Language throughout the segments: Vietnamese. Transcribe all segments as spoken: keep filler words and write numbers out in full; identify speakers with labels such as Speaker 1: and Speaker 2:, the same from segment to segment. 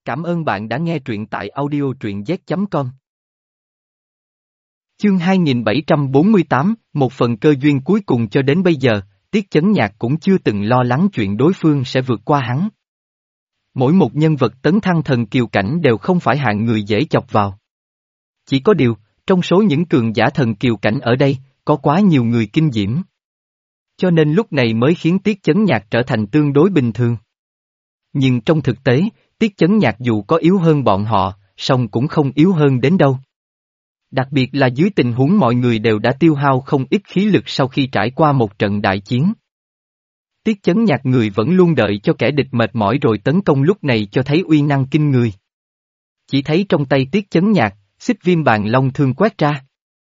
Speaker 1: Cảm ơn bạn đã nghe truyện tại audio truyện z chấm com. Chương hai nghìn bảy trăm bốn mươi tám, một phần cơ duyên cuối cùng cho đến bây giờ, Tiết Chấn Nhạc cũng chưa từng lo lắng chuyện đối phương sẽ vượt qua hắn. Mỗi một nhân vật tấn thăng thần kiều cảnh đều không phải hạng người dễ chọc vào. Chỉ có điều, trong số những cường giả thần kiều cảnh ở đây, có quá nhiều người kinh diễm. Cho nên lúc này mới khiến Tiết Chấn Nhạc trở thành tương đối bình thường. Nhưng trong thực tế, Tiết Chấn Nhạc dù có yếu hơn bọn họ, song cũng không yếu hơn đến đâu. Đặc biệt là dưới tình huống mọi người đều đã tiêu hao không ít khí lực sau khi trải qua một trận đại chiến. Tiết Chấn Nhạc người vẫn luôn đợi cho kẻ địch mệt mỏi rồi tấn công, lúc này cho thấy uy năng kinh người. Chỉ thấy trong tay Tiết Chấn Nhạc, xích viêm bàn long thương quét ra.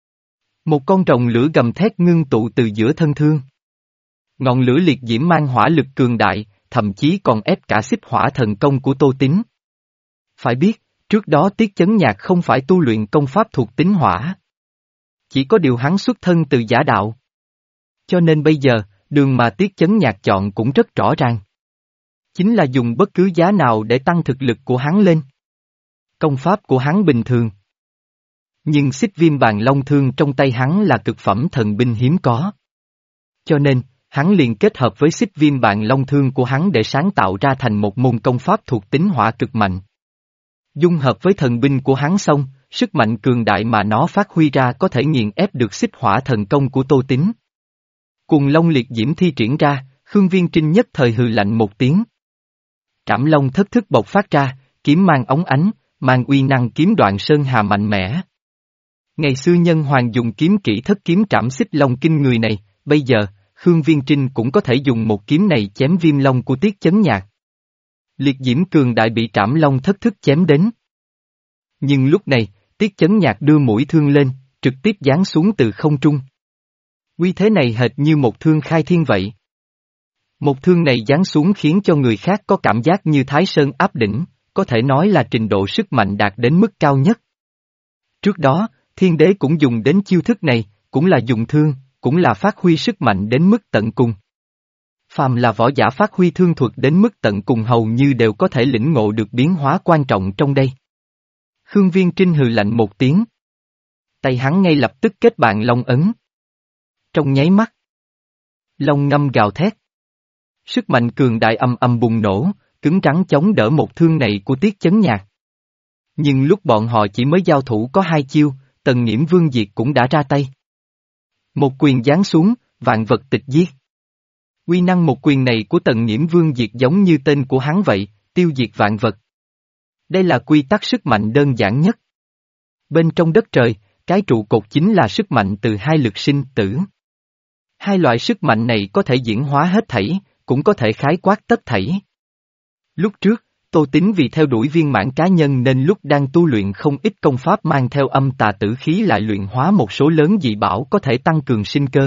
Speaker 1: Một con rồng lửa gầm thét ngưng tụ từ giữa thân thương. Ngọn lửa liệt diễm mang hỏa lực cường đại, thậm chí còn ép cả xích hỏa thần công của Tô Tín. Phải biết, trước đó Tiết Chấn Nhạc không phải tu luyện công pháp thuộc tính hỏa. Chỉ có điều hắn xuất thân từ giả đạo. Cho nên bây giờ, đường mà Tiết Chấn Nhạc chọn cũng rất rõ ràng. Chính là dùng bất cứ giá nào để tăng thực lực của hắn lên. Công pháp của hắn bình thường. Nhưng xích viêm bàn long thương trong tay hắn là cực phẩm thần binh hiếm có. Cho nên, hắn liền kết hợp với xích viêm bàn long thương của hắn để sáng tạo ra thành một môn công pháp thuộc tính hỏa cực mạnh. Dung hợp với thần binh của hắn xong, sức mạnh cường đại mà nó phát huy ra có thể nghiền ép được xích hỏa thần công của Tô Tín. Cuồng long liệt diễm thi triển ra, Khương Viên Trinh nhất thời hừ lạnh một tiếng. Trảm long thất thức bộc phát ra, kiếm mang óng ánh, mang uy năng kiếm đoạn sơn hà mạnh mẽ. Ngày xưa nhân hoàng dùng kiếm kỹ thất kiếm trảm xích long kinh người này, bây giờ, Khương Viên Trinh cũng có thể dùng một kiếm này chém viêm long của Tiết Chấn Nhạc. Liệt diễm cường đại bị trảm long thất thức chém đến. Nhưng lúc này, Tiết Chấn Nhạc đưa mũi thương lên, trực tiếp giáng xuống từ không trung. Uy thế này hệt như một thương khai thiên vậy. Một thương này giáng xuống khiến cho người khác có cảm giác như Thái Sơn áp đỉnh, có thể nói là trình độ sức mạnh đạt đến mức cao nhất. Trước đó, Thiên Đế cũng dùng đến chiêu thức này, cũng là dùng thương, cũng là phát huy sức mạnh đến mức tận cùng. Phàm là võ giả phát huy thương thuật đến mức tận cùng hầu như đều có thể lĩnh ngộ được biến hóa quan trọng trong đây. Khương Viên Trinh hừ lạnh một tiếng. Tay hắn ngay lập tức kết bạn long ấn. Trong nháy mắt, long ngâm gào thét. Sức mạnh cường đại âm âm bùng nổ, cứng rắn chống đỡ một thương này của Tiết Chấn Nhạc. Nhưng lúc bọn họ chỉ mới giao thủ có hai chiêu, Tần Nghiễm Vương Diệt cũng đã ra tay. Một quyền giáng xuống, vạn vật tịch diệt. Uy năng một quyền này của Tần Nghiễm Vương Diệt giống như tên của hắn vậy, tiêu diệt vạn vật. Đây là quy tắc sức mạnh đơn giản nhất. Bên trong đất trời, cái trụ cột chính là sức mạnh từ hai lực sinh tử. Hai loại sức mạnh này có thể diễn hóa hết thảy, cũng có thể khái quát tất thảy. Lúc trước, Tô Tín vì theo đuổi viên mãn cá nhân nên lúc đang tu luyện không ít công pháp mang theo âm tà tử khí lại luyện hóa một số lớn dị bảo có thể tăng cường sinh cơ.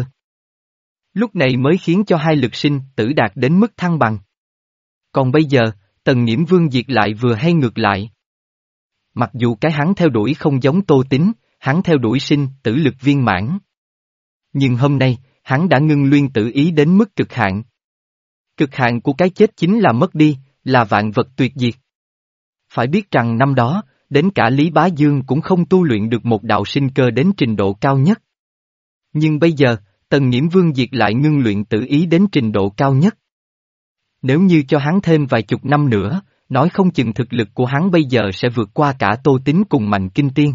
Speaker 1: Lúc này mới khiến cho hai lực sinh tử đạt đến mức thăng bằng. Còn bây giờ, Tần Nghiễm Vương Diệt lại vừa hay ngược lại. Mặc dù cái hắn theo đuổi không giống Tô Tín, hắn theo đuổi sinh tử lực viên mãn. Nhưng hôm nay, hắn đã ngưng luyện tử ý đến mức cực hạn. Cực hạn của cái chết chính là mất đi, là vạn vật tuyệt diệt. Phải biết rằng năm đó, đến cả Lý Bá Dương cũng không tu luyện được một đạo sinh cơ đến trình độ cao nhất. Nhưng bây giờ, Tần Nghiễm Vương Diệt lại ngưng luyện tử ý đến trình độ cao nhất. Nếu như cho hắn thêm vài chục năm nữa, nói không chừng thực lực của hắn bây giờ sẽ vượt qua cả Tô Tín cùng Mạnh Kinh Tiên.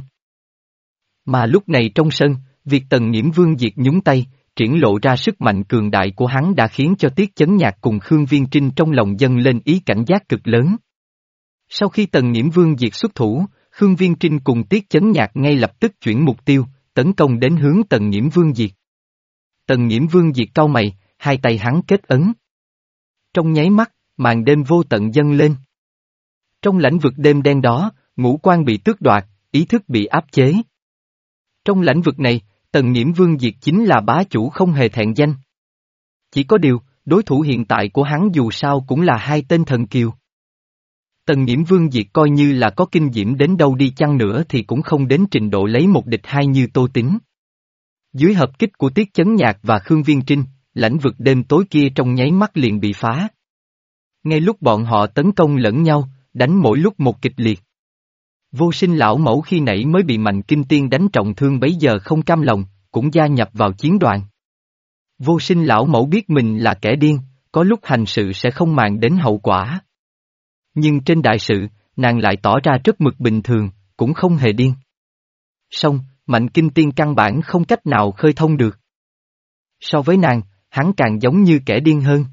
Speaker 1: Mà lúc này trong sân, việc Tần Nghiễm Vương Diệt nhúng tay, triển lộ ra sức mạnh cường đại của hắn đã khiến cho Tiết Chấn Nhạc cùng Khương Viên Trinh trong lòng dâng lên ý cảnh giác cực lớn. Sau khi Tần Nghiễm Vương Diệt xuất thủ, Khương Viên Trinh cùng Tiết Chấn Nhạc ngay lập tức chuyển mục tiêu, tấn công đến hướng Tần Nghiễm Vương Diệt. Tần Nghiễm Vương Diệt cau mày, hai tay hắn kết ấn. Trong nháy mắt, màn đêm vô tận dâng lên. Trong lãnh vực đêm đen đó, ngũ quan bị tước đoạt, ý thức bị áp chế. Trong lãnh vực này, Tần Nghiễm Vương Diệt chính là bá chủ không hề thẹn danh. Chỉ có điều, đối thủ hiện tại của hắn dù sao cũng là hai tên thần kiều. Tần Nghiễm Vương Diệt coi như là có kinh diễm đến đâu đi chăng nữa thì cũng không đến trình độ lấy một địch hai như Tô Tín. Dưới hợp kích của Tiết Chấn Nhạc và Khương Viên Trinh, lãnh vực đêm tối kia trong nháy mắt liền bị phá. Ngay lúc bọn họ tấn công lẫn nhau, đánh mỗi lúc một kịch liệt. Vô sinh lão mẫu khi nãy mới bị Mạnh Kinh Tiên đánh trọng thương bấy giờ không cam lòng, cũng gia nhập vào chiến đoàn. Vô sinh lão mẫu biết mình là kẻ điên, có lúc hành sự sẽ không màng đến hậu quả. Nhưng trên đại sự, nàng lại tỏ ra rất mực bình thường, cũng không hề điên. Song, Mạnh Kinh Tiên căn bản không cách nào khơi thông được. So với nàng, hắn càng giống như kẻ điên hơn.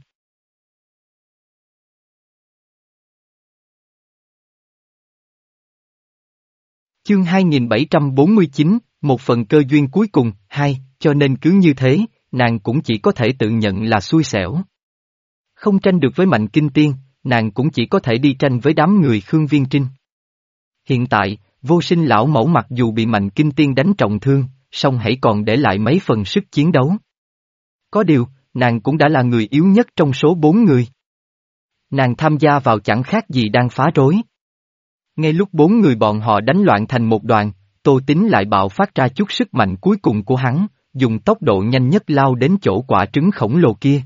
Speaker 1: Chương hai nghìn bảy trăm bốn mươi chín, một phần cơ duyên cuối cùng, hai, cho nên cứ như thế, nàng cũng chỉ có thể tự nhận là xui xẻo. Không tranh được với Mạnh Kinh Tiên, nàng cũng chỉ có thể đi tranh với đám người Khương Viên Trinh. Hiện tại, vô sinh lão mẫu mặc dù bị Mạnh Kinh Tiên đánh trọng thương, song hãy còn để lại mấy phần sức chiến đấu. Có điều, nàng cũng đã là người yếu nhất trong số bốn người. Nàng tham gia vào chẳng khác gì đang phá rối. Ngay lúc bốn người bọn họ đánh loạn thành một đoàn, Tô Tín lại bạo phát ra chút sức mạnh cuối cùng của hắn, dùng tốc độ nhanh nhất lao đến chỗ quả trứng khổng lồ kia.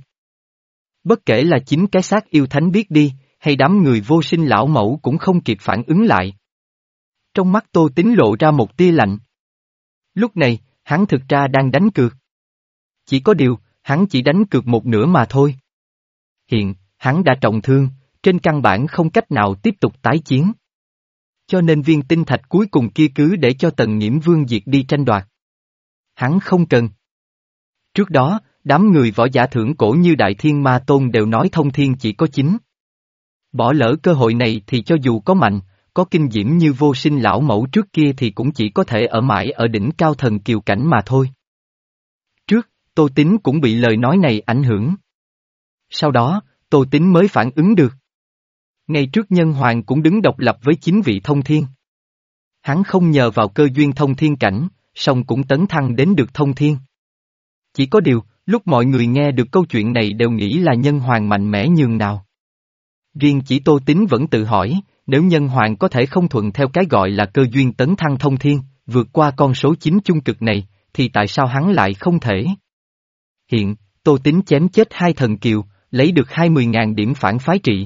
Speaker 1: Bất kể là chính cái xác yêu thánh biết đi, hay đám người vô sinh lão mẫu cũng không kịp phản ứng lại. Trong mắt Tô Tín lộ ra một tia lạnh. Lúc này, hắn thực ra đang đánh cược. Chỉ có điều, hắn chỉ đánh cược một nửa mà thôi. Hiện, hắn đã trọng thương, trên căn bản không cách nào tiếp tục tái chiến. Cho nên viên tinh thạch cuối cùng kia cứ để cho Tần Nhiễm Vương Diệt đi tranh đoạt. Hắn không cần. Trước đó, đám người võ giả thượng cổ như Đại Thiên Ma Tôn đều nói thông thiên chỉ có chín. Bỏ lỡ cơ hội này thì cho dù có mạnh, có kinh diễm như vô sinh lão mẫu trước kia thì cũng chỉ có thể ở mãi ở đỉnh cao thần kiều cảnh mà thôi. Trước, Tô Tín cũng bị lời nói này ảnh hưởng. Sau đó, Tô Tín mới phản ứng được. Ngay trước Nhân Hoàng cũng đứng độc lập với chính vị thông thiên. Hắn không nhờ vào cơ duyên thông thiên cảnh, song cũng tấn thăng đến được thông thiên. Chỉ có điều, lúc mọi người nghe được câu chuyện này đều nghĩ là Nhân Hoàng mạnh mẽ nhường nào. Riêng chỉ Tô Tín vẫn tự hỏi, nếu Nhân Hoàng có thể không thuận theo cái gọi là cơ duyên tấn thăng thông thiên, vượt qua con số chín chung cực này, thì tại sao hắn lại không thể? Hiện, Tô Tín chém chết hai thần kiều, lấy được hai mươi nghìn điểm phản phái trị.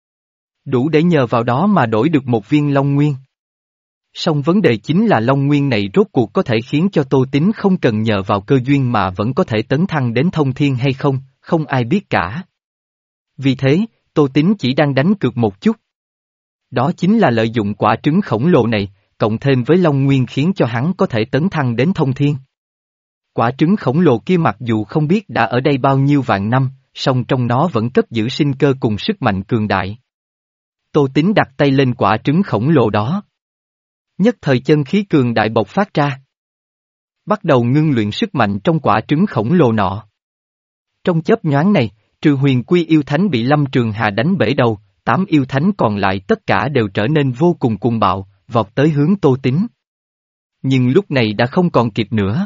Speaker 1: Đủ để nhờ vào đó mà đổi được một viên Long Nguyên. Song vấn đề chính là Long Nguyên này rốt cuộc có thể khiến cho Tô Tín không cần nhờ vào cơ duyên mà vẫn có thể tấn thăng đến thông thiên hay không, không ai biết cả. Vì thế, Tô Tín chỉ đang đánh cược một chút. Đó chính là lợi dụng quả trứng khổng lồ này, cộng thêm với Long Nguyên khiến cho hắn có thể tấn thăng đến thông thiên. Quả trứng khổng lồ kia mặc dù không biết đã ở đây bao nhiêu vạn năm, song trong nó vẫn cất giữ sinh cơ cùng sức mạnh cường đại. Tô Tín đặt tay lên quả trứng khổng lồ đó. Nhất thời chân khí cường đại bộc phát ra. Bắt đầu ngưng luyện sức mạnh trong quả trứng khổng lồ nọ. Trong chớp nhoáng này, trừ huyền quy yêu thánh bị Lâm Trường Hà đánh bể đầu, tám yêu thánh còn lại tất cả đều trở nên vô cùng cuồng bạo, vọt tới hướng Tô Tín. Nhưng lúc này đã không còn kịp nữa.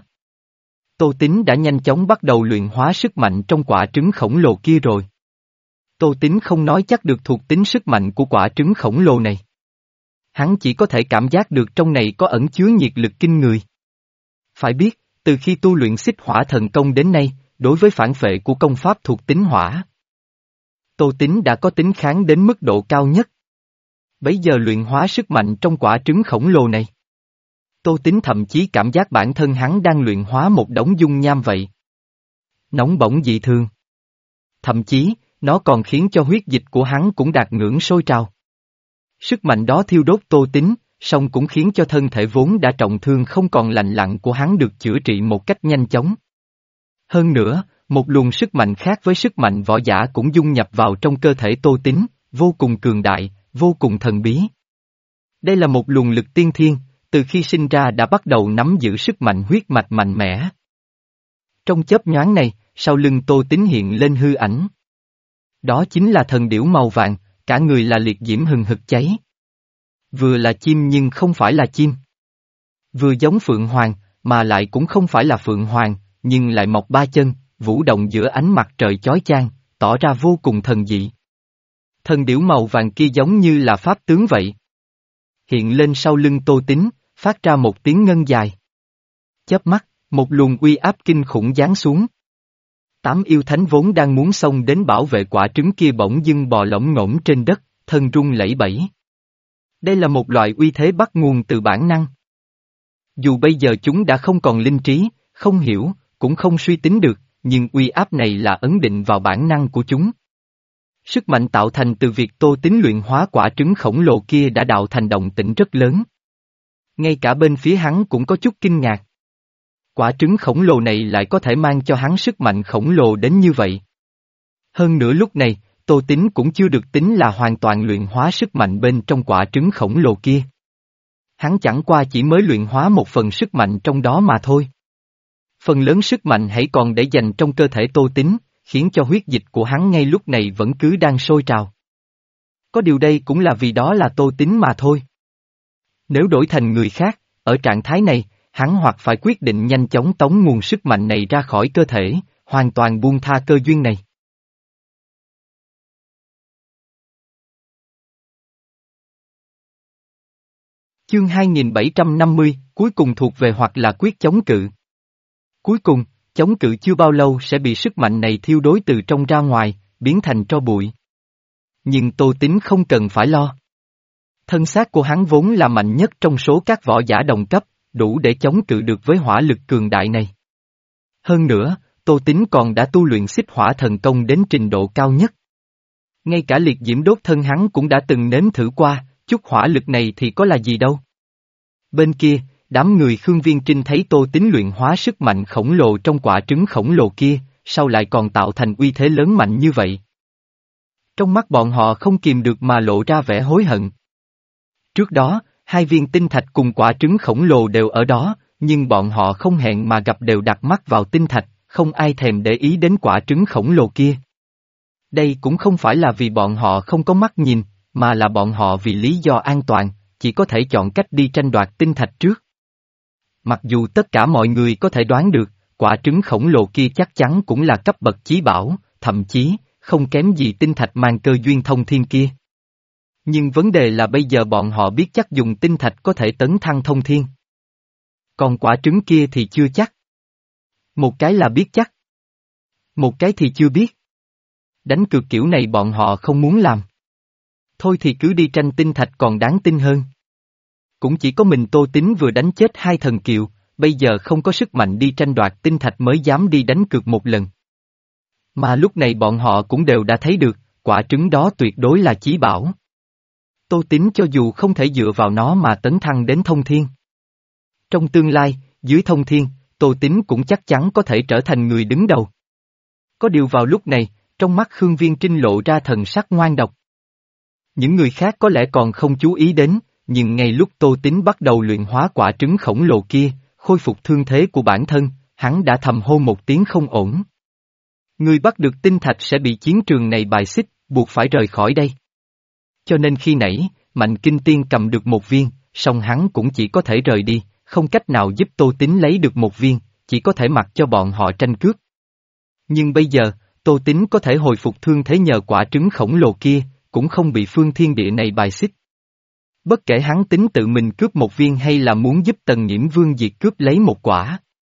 Speaker 1: Tô Tín đã nhanh chóng bắt đầu luyện hóa sức mạnh trong quả trứng khổng lồ kia rồi. Tô Tín không nói chắc được thuộc tính sức mạnh của quả trứng khổng lồ này. Hắn chỉ có thể cảm giác được trong này có ẩn chứa nhiệt lực kinh người. Phải biết, từ khi tu luyện xích hỏa thần công đến nay, đối với phản phệ của công pháp thuộc tính hỏa, Tô Tín đã có tính kháng đến mức độ cao nhất. Bấy giờ luyện hóa sức mạnh trong quả trứng khổng lồ này. Tô Tín thậm chí cảm giác bản thân hắn đang luyện hóa một đống dung nham vậy. Nóng bỏng dị thường. Thậm chí, nó còn khiến cho huyết dịch của hắn cũng đạt ngưỡng sôi trào. Sức mạnh đó thiêu đốt Tô Tín, song cũng khiến cho thân thể vốn đã trọng thương không còn lành lặn của hắn được chữa trị một cách nhanh chóng. Hơn nữa, một luồng sức mạnh khác với sức mạnh võ giả cũng dung nhập vào trong cơ thể Tô Tín, vô cùng cường đại, vô cùng thần bí. Đây là một luồng lực tiên thiên, từ khi sinh ra đã bắt đầu nắm giữ sức mạnh huyết mạch mạnh mẽ. Trong chớp nhoáng này, sau lưng Tô Tín hiện lên hư ảnh. Đó chính là thần điểu màu vàng, cả người là liệt diễm hừng hực cháy. Vừa là chim nhưng không phải là chim. Vừa giống Phượng Hoàng, mà lại cũng không phải là Phượng Hoàng, nhưng lại mọc ba chân, vũ động giữa ánh mặt trời chói chang, tỏ ra vô cùng thần dị. Thần điểu màu vàng kia giống như là pháp tướng vậy. Hiện lên sau lưng Tô Tín, phát ra một tiếng ngân dài. Chớp mắt, một luồng uy áp kinh khủng giáng xuống. Tám yêu thánh vốn đang muốn xông đến bảo vệ quả trứng kia bỗng dưng bò lỏng ngỗng trên đất, thân run lẩy bẩy. Đây là một loại uy thế bắt nguồn từ bản năng. Dù bây giờ chúng đã không còn linh trí, không hiểu, cũng không suy tính được, nhưng uy áp này là ấn định vào bản năng của chúng. Sức mạnh tạo thành từ việc Tô Tín luyện hóa quả trứng khổng lồ kia đã tạo thành động tĩnh rất lớn. Ngay cả bên phía hắn cũng có chút kinh ngạc. Quả trứng khổng lồ này lại có thể mang cho hắn sức mạnh khổng lồ đến như vậy. Hơn nữa lúc này, Tô Tín cũng chưa được tính là hoàn toàn luyện hóa sức mạnh bên trong quả trứng khổng lồ kia. Hắn chẳng qua chỉ mới luyện hóa một phần sức mạnh trong đó mà thôi. Phần lớn sức mạnh hãy còn để dành trong cơ thể Tô Tín, khiến cho huyết dịch của hắn ngay lúc này vẫn cứ đang sôi trào. Có điều đây cũng là vì đó là Tô Tín mà thôi. Nếu đổi thành người khác, ở trạng thái này, hắn hoặc phải quyết định nhanh chóng tống nguồn sức mạnh này ra khỏi cơ thể, hoàn toàn buông tha cơ duyên này. Chương hai nghìn bảy trăm năm mươi, cuối cùng thuộc về hoặc là quyết chống cự. Cuối cùng, chống cự chưa bao lâu sẽ bị sức mạnh này thiêu đốt từ trong ra ngoài, biến thành tro bụi. Nhưng Tô Tín không cần phải lo. Thân xác của hắn vốn là mạnh nhất trong số các võ giả đồng cấp, đủ để chống cự được với hỏa lực cường đại này. Hơn nữa, Tô Tín còn đã tu luyện xích hỏa thần công đến trình độ cao nhất. Ngay cả liệt diễm đốt thân hắn cũng đã từng nếm thử qua, chút hỏa lực này thì có là gì đâu. Bên kia, đám người Khương Viên Trinh thấy Tô Tín luyện hóa sức mạnh khổng lồ trong quả trứng khổng lồ kia, sao lại còn tạo thành uy thế lớn mạnh như vậy? Trong mắt bọn họ không kìm được mà lộ ra vẻ hối hận. Trước đó, hai viên tinh thạch cùng quả trứng khổng lồ đều ở đó, nhưng bọn họ không hẹn mà gặp đều đặt mắt vào tinh thạch, không ai thèm để ý đến quả trứng khổng lồ kia. Đây cũng không phải là vì bọn họ không có mắt nhìn, mà là bọn họ vì lý do an toàn, chỉ có thể chọn cách đi tranh đoạt tinh thạch trước. Mặc dù tất cả mọi người có thể đoán được, quả trứng khổng lồ kia chắc chắn cũng là cấp bậc chí bảo, thậm chí, không kém gì tinh thạch mang cơ duyên thông thiên kia. Nhưng vấn đề là bây giờ bọn họ biết chắc dùng tinh thạch có thể tấn thăng thông thiên. Còn quả trứng kia thì chưa chắc. Một cái là biết chắc. Một cái thì chưa biết. Đánh cược kiểu này bọn họ không muốn làm. Thôi thì cứ đi tranh tinh thạch còn đáng tin hơn. Cũng chỉ có mình Tô Tín vừa đánh chết hai thần kiều, bây giờ không có sức mạnh đi tranh đoạt tinh thạch mới dám đi đánh cược một lần. Mà lúc này bọn họ cũng đều đã thấy được, quả trứng đó tuyệt đối là chí bảo. Tô Tín cho dù không thể dựa vào nó mà tấn thăng đến thông thiên. Trong tương lai, dưới thông thiên, Tô Tín cũng chắc chắn có thể trở thành người đứng đầu. Có điều vào lúc này, trong mắt Khương Viên Trinh lộ ra thần sắc ngoan độc. Những người khác có lẽ còn không chú ý đến, nhưng ngay lúc Tô Tín bắt đầu luyện hóa quả trứng khổng lồ kia, khôi phục thương thế của bản thân, hắn đã thầm hô một tiếng không ổn. Người bắt được tinh thạch sẽ bị chiến trường này bài xích, buộc phải rời khỏi đây. Cho nên khi nãy, Mạnh Kinh Tiên cầm được một viên, song hắn cũng chỉ có thể rời đi, không cách nào giúp Tô Tín lấy được một viên, chỉ có thể mặc cho bọn họ tranh cướp. Nhưng bây giờ, Tô Tín có thể hồi phục thương thế nhờ quả trứng khổng lồ kia, cũng không bị phương thiên địa này bài xích. Bất kể hắn tính tự mình cướp một viên hay là muốn giúp Tần Nhiễm Vương diệt cướp lấy một quả.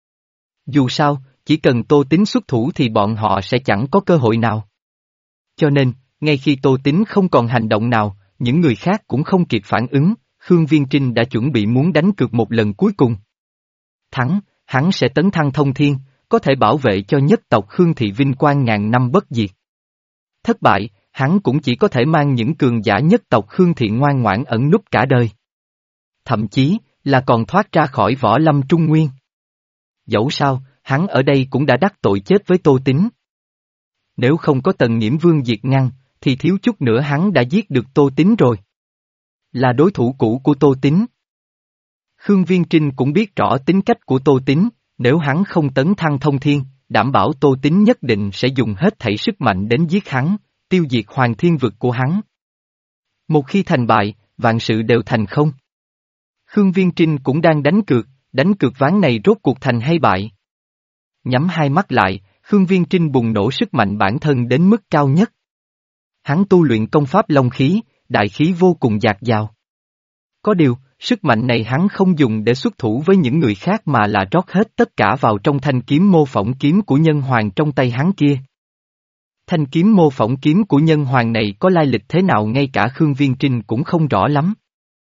Speaker 1: Dù sao, chỉ cần Tô Tín xuất thủ thì bọn họ sẽ chẳng có cơ hội nào. Cho nên, ngay khi Tô Tín không còn hành động nào, những người khác cũng không kịp phản ứng, Khương Viên Trinh đã chuẩn bị muốn đánh cược một lần cuối cùng. Thắng, hắn sẽ tấn thăng thông thiên, có thể bảo vệ cho nhất tộc Khương Thị vinh quang ngàn năm bất diệt. Thất bại, hắn cũng chỉ có thể mang những cường giả nhất tộc Khương Thị ngoan ngoãn ẩn núp cả đời. Thậm chí, là còn thoát ra khỏi võ lâm trung nguyên. Dẫu sao, hắn ở đây cũng đã đắc tội chết với Tô Tín. Nếu không có Tần Nhiễm Vương diệt ngăn, thì thiếu chút nữa hắn đã giết được Tô Tín rồi. Là đối thủ cũ của Tô Tín. Khương Viên Trinh cũng biết rõ tính cách của Tô Tín, nếu hắn không tấn thăng thông thiên, đảm bảo Tô Tín nhất định sẽ dùng hết thảy sức mạnh đến giết hắn, tiêu diệt hoàng thiên vực của hắn. Một khi thành bại, vạn sự đều thành không. Khương Viên Trinh cũng đang đánh cược, đánh cược ván này rốt cuộc thành hay bại. Nhắm hai mắt lại, Khương Viên Trinh bùng nổ sức mạnh bản thân đến mức cao nhất. Hắn tu luyện công pháp long khí, đại khí vô cùng dạt dào. Có điều, sức mạnh này hắn không dùng để xuất thủ với những người khác mà là rót hết tất cả vào trong thanh kiếm mô phỏng kiếm của nhân hoàng trong tay hắn kia. Thanh kiếm mô phỏng kiếm của nhân hoàng này có lai lịch thế nào ngay cả Khương Viên Trinh cũng không rõ lắm.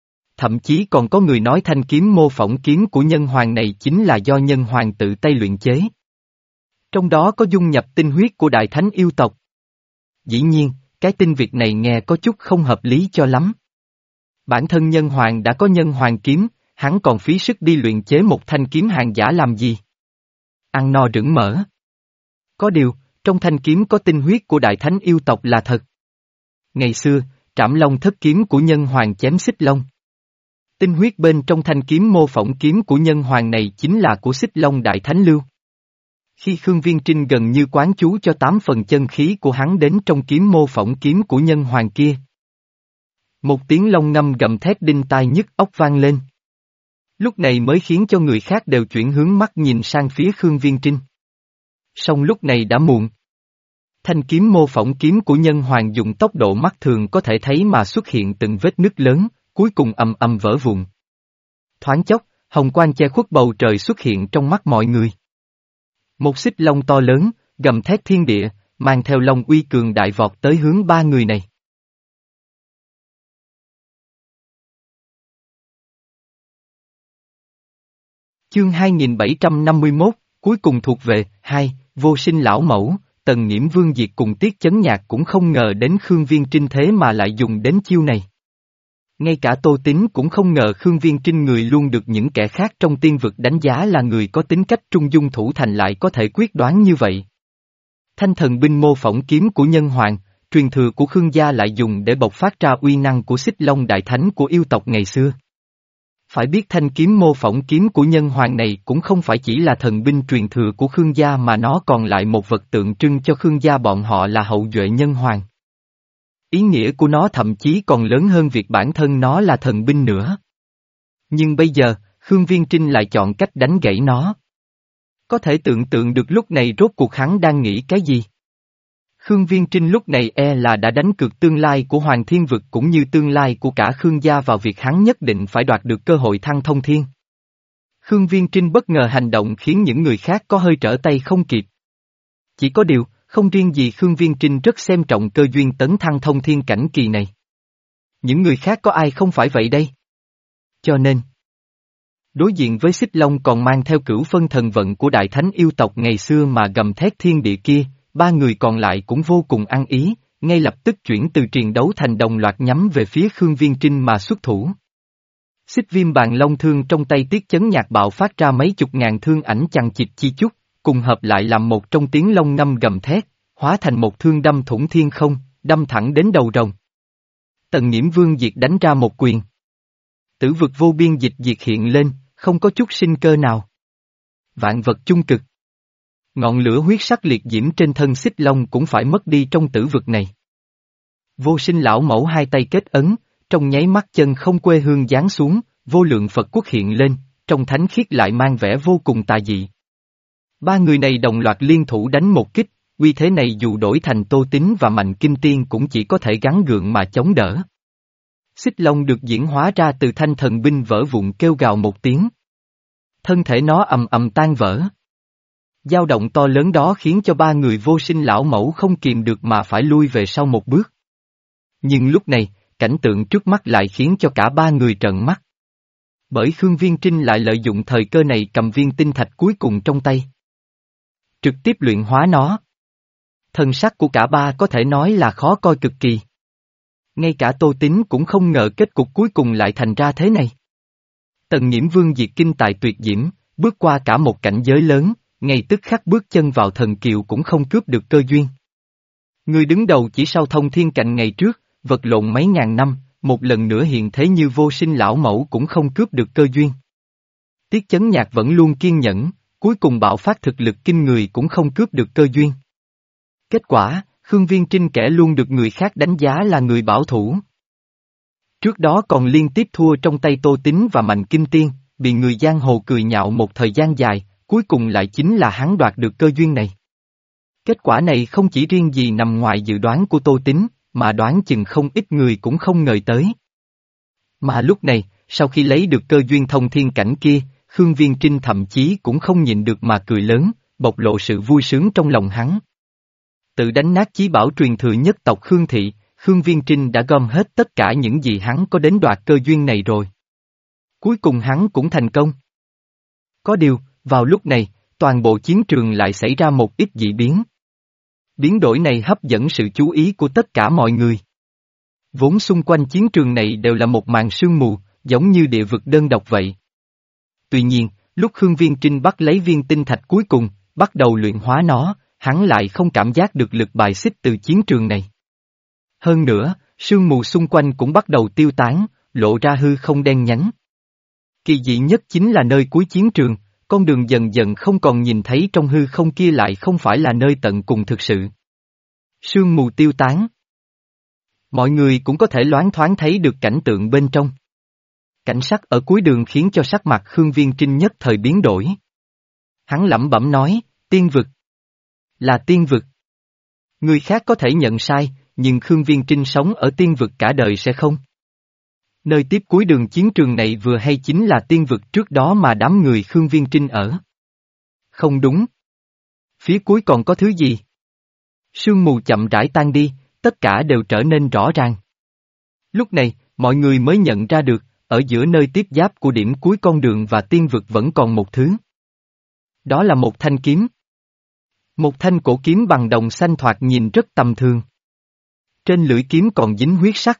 Speaker 1: Thậm chí còn có người nói thanh kiếm mô phỏng kiếm của nhân hoàng này chính là do nhân hoàng tự tay luyện chế. Trong đó có dung nhập tinh huyết của đại thánh yêu tộc. Dĩ nhiên, cái tin việc này nghe có chút không hợp lý cho lắm. Bản thân nhân hoàng đã có nhân hoàng kiếm, hắn còn phí sức đi luyện chế một thanh kiếm hàng giả làm gì? Ăn no rửng mỡ. Có điều, trong thanh kiếm có tinh huyết của đại thánh yêu tộc là thật. Ngày xưa, Trảm Long thất kiếm của nhân hoàng chém Xích Long. Tinh huyết bên trong thanh kiếm mô phỏng kiếm của nhân hoàng này chính là của Xích Long đại thánh lưu. Khi Khương Viên Trinh gần như quán chú cho tám phần chân khí của hắn đến trong kiếm mô phỏng kiếm của nhân hoàng kia. Một tiếng long ngâm gầm thét đinh tai nhức óc vang lên. Lúc này mới khiến cho người khác đều chuyển hướng mắt nhìn sang phía Khương Viên Trinh. Song lúc này đã muộn. Thanh kiếm mô phỏng kiếm của nhân hoàng dùng tốc độ mắt thường có thể thấy mà xuất hiện từng vết nứt lớn, cuối cùng ầm ầm vỡ vụn. Thoáng chốc, hồng quang che khuất bầu trời xuất hiện trong mắt mọi người. Một xích long to lớn, gầm thét thiên địa, mang theo long uy cường đại vọt tới hướng ba người này. Chương hai nghìn bảy trăm năm mươi mốt, cuối cùng thuộc về, hai, vô sinh lão mẫu, Tần Nghiễm Vương Diệt cùng Tiết Chấn Nhạc cũng không ngờ đến Khương Viên Trinh thế mà lại dùng đến chiêu này. Ngay cả Tô Tín cũng không ngờ Khương Viên Trinh người luôn được những kẻ khác trong tiên vực đánh giá là người có tính cách trung dung thủ thành lại có thể quyết đoán như vậy. Thanh thần binh mô phỏng kiếm của nhân hoàng, truyền thừa của Khương gia lại dùng để bộc phát ra uy năng của Xích Long đại thánh của yêu tộc ngày xưa. Phải biết thanh kiếm mô phỏng kiếm của nhân hoàng này cũng không phải chỉ là thần binh truyền thừa của Khương gia mà nó còn lại một vật tượng trưng cho Khương gia bọn họ là hậu duệ nhân hoàng. Ý nghĩa của nó thậm chí còn lớn hơn việc bản thân nó là thần binh nữa. Nhưng bây giờ, Khương Viên Trinh lại chọn cách đánh gãy nó. Có thể tưởng tượng được lúc này rốt cuộc hắn đang nghĩ cái gì? Khương Viên Trinh lúc này e là đã đánh cược tương lai của Hoàng Thiên Vực cũng như tương lai của cả Khương gia vào việc hắn nhất định phải đoạt được cơ hội thăng thông thiên. Khương Viên Trinh bất ngờ hành động khiến những người khác có hơi trở tay không kịp. Chỉ có điều, không riêng gì Khương Viên Trinh rất xem trọng cơ duyên tấn thăng thông thiên cảnh kỳ này. Những người khác có ai không phải vậy đây? Cho nên, đối diện với Xích Long còn mang theo cửu phân thần vận của đại thánh yêu tộc ngày xưa mà gầm thét thiên địa kia, ba người còn lại cũng vô cùng ăn ý, ngay lập tức chuyển từ triền đấu thành đồng loạt nhắm về phía Khương Viên Trinh mà xuất thủ. Xích viêm bàn long thương trong tay Tiết Chấn Nhạc bạo phát ra mấy chục ngàn thương ảnh chằng chịt chi chút, cùng hợp lại làm một trong tiếng long ngâm gầm thét, hóa thành một thương đâm thủng thiên không, đâm thẳng đến đầu rồng. Tần Nghiễm Vương Diệt đánh ra một quyền. Tử vực vô biên dịch diệt hiện lên, không có chút sinh cơ nào. Vạn vật chung cực. Ngọn lửa huyết sắc liệt diễm trên thân Xích Long cũng phải mất đi trong tử vực này. Vô sinh lão mẫu hai tay kết ấn, trong nháy mắt chân không quê hương giáng xuống, vô lượng Phật quốc hiện lên, trong thánh khiết lại mang vẻ vô cùng tà dị. Ba người này đồng loạt liên thủ đánh một kích, uy thế này dù đổi thành Tô Tín và Mạnh Kinh Tiên cũng chỉ có thể gắng gượng mà chống đỡ. Xích Long được diễn hóa ra từ thanh thần binh vỡ vụn kêu gào một tiếng. Thân thể nó ầm ầm tan vỡ. Dao động to lớn đó khiến cho ba người vô sinh lão mẫu không kìm được mà phải lui về sau một bước. Nhưng lúc này, cảnh tượng trước mắt lại khiến cho cả ba người trợn mắt. Bởi Khương Viên Trinh lại lợi dụng thời cơ này cầm viên tinh thạch cuối cùng trong tay. Trực tiếp luyện hóa nó. Thần sắc của cả ba có thể nói là khó coi cực kỳ. Ngay cả Tô Tín cũng không ngờ kết cục cuối cùng lại thành ra thế này. Tần Nghiễm Vương Diệt kinh tài tuyệt diễm, bước qua cả một cảnh giới lớn, ngay tức khắc bước chân vào thần kiều cũng không cướp được cơ duyên. Người đứng đầu chỉ sau thông thiên cạnh ngày trước, vật lộn mấy ngàn năm, một lần nữa hiện thế như vô sinh lão mẫu cũng không cướp được cơ duyên. Tiết Chấn Nhạc vẫn luôn kiên nhẫn, cuối cùng bạo phát thực lực kinh người cũng không cướp được cơ duyên. Kết quả, Khương Viên Trinh kẻ luôn được người khác đánh giá là người bảo thủ. Trước đó còn liên tiếp thua trong tay Tô Tín và Mạnh Kinh Tiên, bị người giang hồ cười nhạo một thời gian dài, cuối cùng lại chính là hắn đoạt được cơ duyên này. Kết quả này không chỉ riêng gì nằm ngoài dự đoán của Tô Tín, mà đoán chừng không ít người cũng không ngờ tới. Mà lúc này, sau khi lấy được cơ duyên thông thiên cảnh kia, Khương Viên Trinh thậm chí cũng không nhịn được mà cười lớn, bộc lộ sự vui sướng trong lòng hắn. Tự đánh nát chí bảo truyền thừa nhất tộc Khương Thị, Khương Viên Trinh đã gom hết tất cả những gì hắn có đến đoạt cơ duyên này rồi. Cuối cùng hắn cũng thành công. Có điều, vào lúc này, toàn bộ chiến trường lại xảy ra một ít dị biến. Biến đổi này hấp dẫn sự chú ý của tất cả mọi người. Vốn xung quanh chiến trường này đều là một màn sương mù, giống như địa vực đơn độc vậy. Tuy nhiên, lúc Khương Viên Trinh bắt lấy viên tinh thạch cuối cùng, bắt đầu luyện hóa nó, hắn lại không cảm giác được lực bài xích từ chiến trường này. Hơn nữa, sương mù xung quanh cũng bắt đầu tiêu tán, lộ ra hư không đen nhánh. Kỳ dị nhất chính là nơi cuối chiến trường, con đường dần dần không còn nhìn thấy trong hư không kia lại không phải là nơi tận cùng thực sự. Sương mù tiêu tán. Mọi người cũng có thể loáng thoáng thấy được cảnh tượng bên trong. Cảnh sắc ở cuối đường khiến cho sắc mặt Khương Viên Trinh nhất thời biến đổi. Hắn lẩm bẩm nói, tiên vực. Là tiên vực. Người khác có thể nhận sai, nhưng Khương Viên Trinh sống ở tiên vực cả đời sẽ không. Nơi tiếp cuối đường chiến trường này vừa hay chính là tiên vực trước đó mà đám người Khương Viên Trinh ở. Không đúng. Phía cuối còn có thứ gì? Sương mù chậm rãi tan đi, tất cả đều trở nên rõ ràng. Lúc này, mọi người mới nhận ra được, ở giữa nơi tiếp giáp của điểm cuối con đường và tiên vực vẫn còn một thứ. Đó là một thanh kiếm. Một thanh cổ kiếm bằng đồng xanh thoạt nhìn rất tầm thường. Trên lưỡi kiếm còn dính huyết sắc.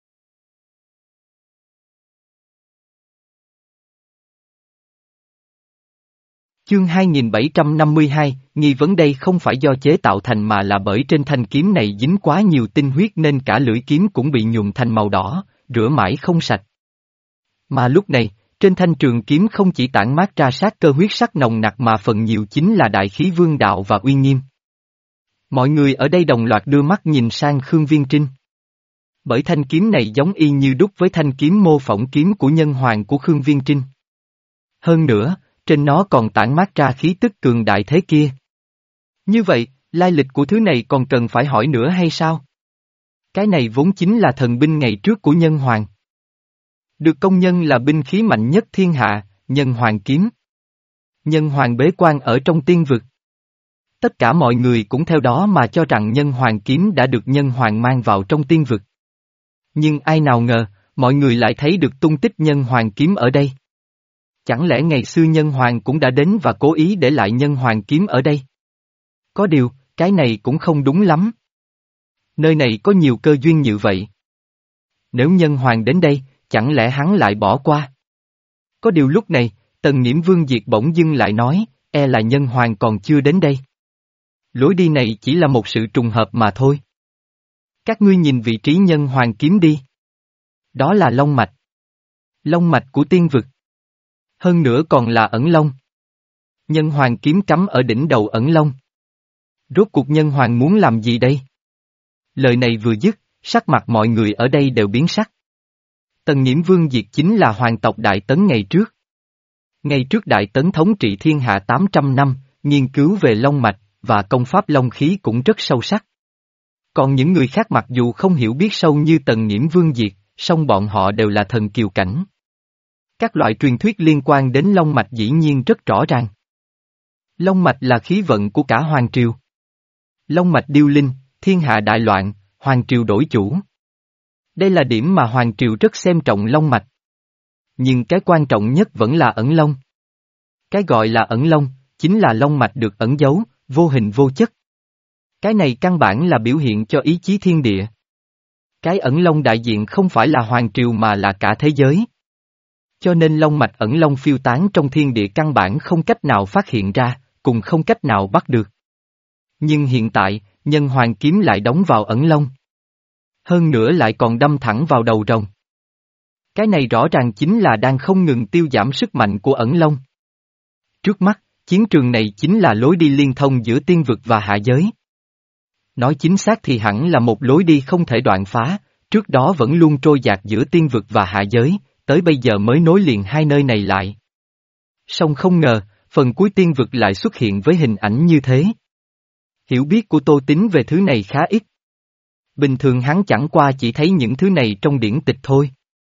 Speaker 1: Chương hai nghìn bảy trăm năm mươi hai, nghi vấn đây không phải do chế tạo thành mà là bởi trên thanh kiếm này dính quá nhiều tinh huyết nên cả lưỡi kiếm cũng bị nhuộm thành màu đỏ, rửa mãi không sạch. Mà lúc này, trên thanh trường kiếm không chỉ tản mát ra sát cơ huyết sắc nồng nặc mà phần nhiều chính là đại khí vương đạo và uy nghiêm. Mọi người ở đây đồng loạt đưa mắt nhìn sang Khương Viên Trinh. Bởi thanh kiếm này giống y như đúc với thanh kiếm mô phỏng kiếm của nhân hoàng của Khương Viên Trinh. Hơn nữa, trên nó còn tản mát ra khí tức cường đại thế kia. Như vậy, lai lịch của thứ này còn cần phải hỏi nữa hay sao? Cái này vốn chính là thần binh ngày trước của nhân hoàng. Được công nhận là binh khí mạnh nhất thiên hạ, nhân hoàng kiếm. Nhân hoàng bế quan ở trong tiên vực. Tất cả mọi người cũng theo đó mà cho rằng nhân hoàng kiếm đã được nhân hoàng mang vào trong tiên vực. Nhưng ai nào ngờ, mọi người lại thấy được tung tích nhân hoàng kiếm ở đây. Chẳng lẽ ngày xưa nhân hoàng cũng đã đến và cố ý để lại nhân hoàng kiếm ở đây? Có điều, cái này cũng không đúng lắm. Nơi này có nhiều cơ duyên như vậy. Nếu nhân hoàng đến đây, chẳng lẽ hắn lại bỏ qua? Có điều lúc này, Tần Nghiễm Vương Diệt bỗng dưng lại nói, e là nhân hoàng còn chưa đến đây. Lối đi này chỉ là một sự trùng hợp mà thôi. Các ngươi nhìn vị trí nhân hoàng kiếm đi. Đó là long mạch. Long mạch của tiên vực. Hơn nữa còn là ẩn long. Nhân hoàng kiếm cắm ở đỉnh đầu ẩn long. Rốt cuộc nhân hoàng muốn làm gì đây? Lời này vừa dứt, sắc mặt mọi người ở đây đều biến sắc. Tần Nghiễm Vương Diệt chính là hoàng tộc Đại Tấn ngày trước. Ngày trước Đại Tấn thống trị thiên hạ tám trăm năm, nghiên cứu về long mạch và công pháp long khí cũng rất sâu sắc. Còn những người khác mặc dù không hiểu biết sâu như Tần Nghiễm Vương Diệt, song bọn họ đều là thần kiều cảnh. Các loại truyền thuyết liên quan đến long mạch dĩ nhiên rất rõ ràng. Long mạch là khí vận của cả hoàng triều. Long mạch điêu linh, thiên hạ đại loạn, hoàng triều đổi chủ. Đây là điểm mà hoàng triều rất xem trọng long mạch. Nhưng cái quan trọng nhất vẫn là ẩn long. Cái gọi là ẩn long, chính là long mạch được ẩn giấu, vô hình vô chất. Cái này căn bản là biểu hiện cho ý chí thiên địa. Cái ẩn long đại diện không phải là hoàng triều mà là cả thế giới. Cho nên long mạch ẩn long phiêu tán trong thiên địa căn bản không cách nào phát hiện ra, cùng không cách nào bắt được. Nhưng hiện tại, nhân hoàng kiếm lại đóng vào ẩn long. Hơn nữa lại còn đâm thẳng vào đầu rồng. Cái này rõ ràng chính là đang không ngừng tiêu giảm sức mạnh của ẩn long. Trước mắt, chiến trường này chính là lối đi liên thông giữa tiên vực và hạ giới. Nói chính xác thì hẳn là một lối đi không thể đoạn phá, trước đó vẫn luôn trôi dạt giữa tiên vực và hạ giới, tới bây giờ mới nối liền hai nơi này lại. Song không ngờ, phần cuối tiên vực lại xuất hiện với hình ảnh như thế. Hiểu biết của Tô Tín về thứ này khá ít. Bình thường hắn chẳng qua chỉ thấy những thứ này trong điển tịch thôi.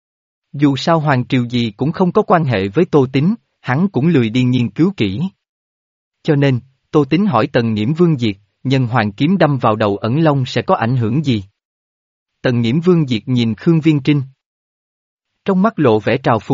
Speaker 1: Dù sao hoàng triều gì cũng không có quan hệ với Tô Tín, hắn cũng lười đi nghiên cứu kỹ. Cho nên, Tô Tín hỏi Tần Nghiễm Vương Diệt, nhân hoàng kiếm đâm vào đầu ẩn long sẽ có ảnh hưởng gì? Tần Nghiễm Vương Diệt nhìn Khương Viên Trinh. Trong mắt lộ vẻ trào phúng,